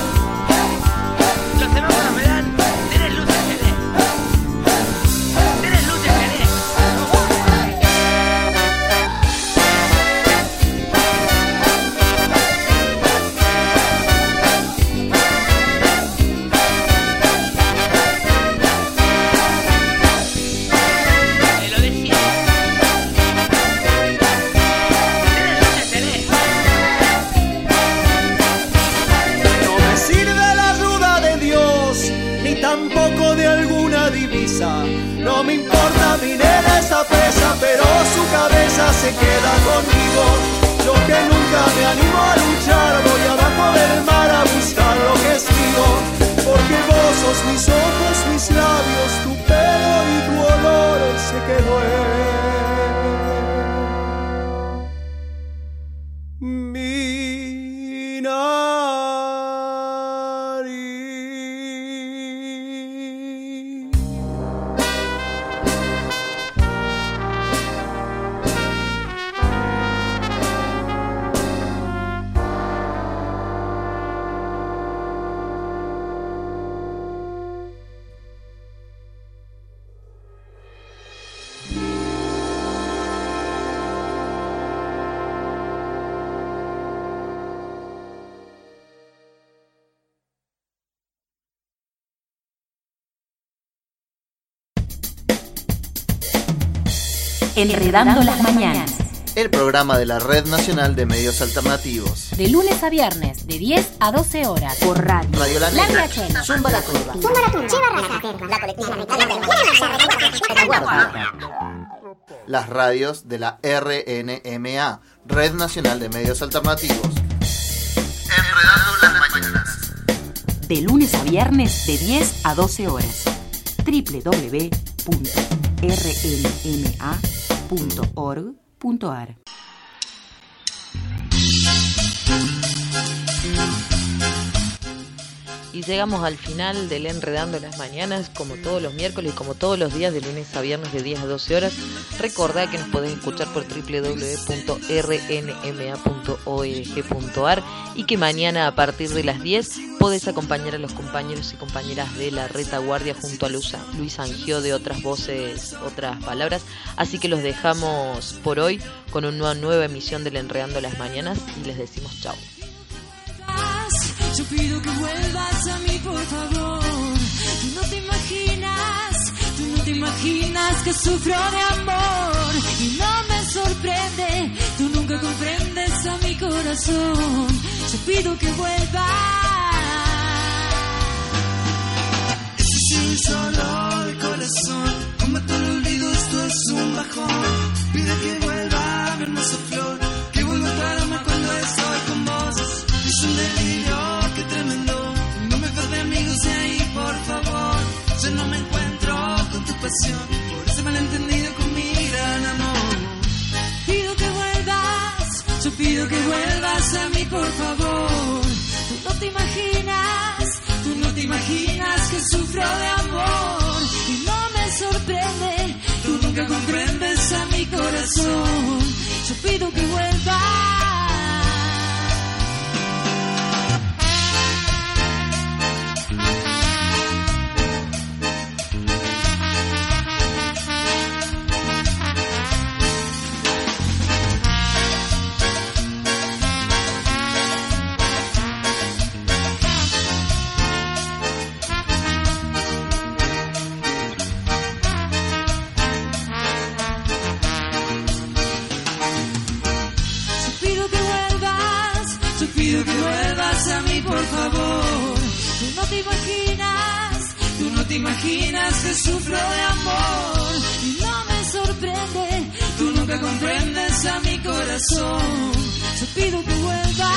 Los semáforos me dan tres luces L E D. Tres luces L E D. Te lo decía. Tres luces L E D. No me sirve la ayuda de Dios, ni tampoco de alguna divisa. No me importa, mi nena está presa, pero su cabeza se queda conmigo. Yo que nunca me animo a luchar, voy abajo del mar a buscar lo que es mío. Porque vos sos mis ojos, mis labios, tu pelo y tu olor se quedó en mi nariz. Enredando las mañanas. El programa de la Red Nacional de Medios Alternativos. De lunes a viernes, de diez a doce horas. Por radio. Radio La La Negra. Riachena. Zumba la Curva. Zumba la Curva. Chiva la colectiva. Las radios de la R N M A, Red Nacional de Medios Alternativos. Enredando las mañanas. De lunes a viernes, de diez a doce horas. doble u doble u doble u punto r n m a punto org punto a r. Y llegamos al final del Enredando las Mañanas, como todos los miércoles, como todos los días, de lunes a viernes de diez a doce horas. Recordá que nos podés escuchar por doble u doble u doble u punto r n m a punto org punto a r y que mañana a partir de las diez podés acompañar a los compañeros y compañeras de la retaguardia junto a Luis, Luis Angio de Otras Voces, Otras Palabras. Así que los dejamos por hoy con una nueva emisión del Enredando las Mañanas y les decimos chau. Yo pido que vuelvas a mí, por favor. Tú no te imaginas, tú no te imaginas que sufro de amor. amor y no me sorprende. Tú nunca comprendes a mi corazón. Yo pido que vuelvas. Ese sí solo de corazón, combate el olvido, esto es un bajón. Pide que vuelva mi hermosa flor, que vuelva a traerme cuando estoy con vos. Es un delirio, qué tremendo. No me perdí amigos de ahí, por favor. Yo no me encuentro con tu pasión, por ese malentendido con mi gran amor. Pido que vuelvas, yo pido que vuelvas a mí, por favor. Tú no te imaginas, tú no te imaginas que sufro de amor y no me sorprende. Tú nunca comprendes a mi corazón. Yo pido que vuelvas. Pido que vuelvas a mí, por favor. Tú no te imaginas, tú no te imaginas que sufro de amor y no me sorprende. Tú nunca comprendes a mi corazón. Yo pido que vuelvas.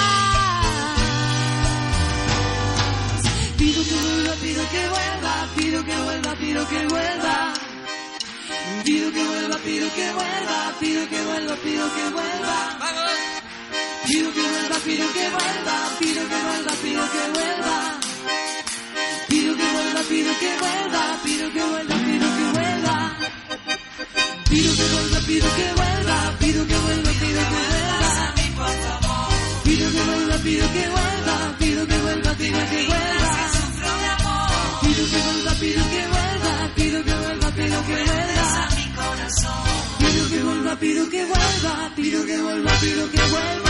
Pido que vuelva, pido que vuelva, pido que vuelva, pido que vuelva. Pido que vuelva, pido que vuelva, pido que vuelva, pido que vuelva. Pido que vuelva, pido que vuelva, pido que vuelva, pido que vuelva. Pido que vuelva, pido que vuelva, pido que vuelva, pido que vuelva. Pido que vuelva, pido que vuelva, pido que vuelva, pido que vuelva. Pido que vuelva, pido que vuelva, pido que vuelva, pido que vuelva. Pido que vuelva, pido que vuelva, pido que vuelva, pido que vuelva. Pido que vuelva, pido que vuelva, pido que vuelva, pido que vuelva.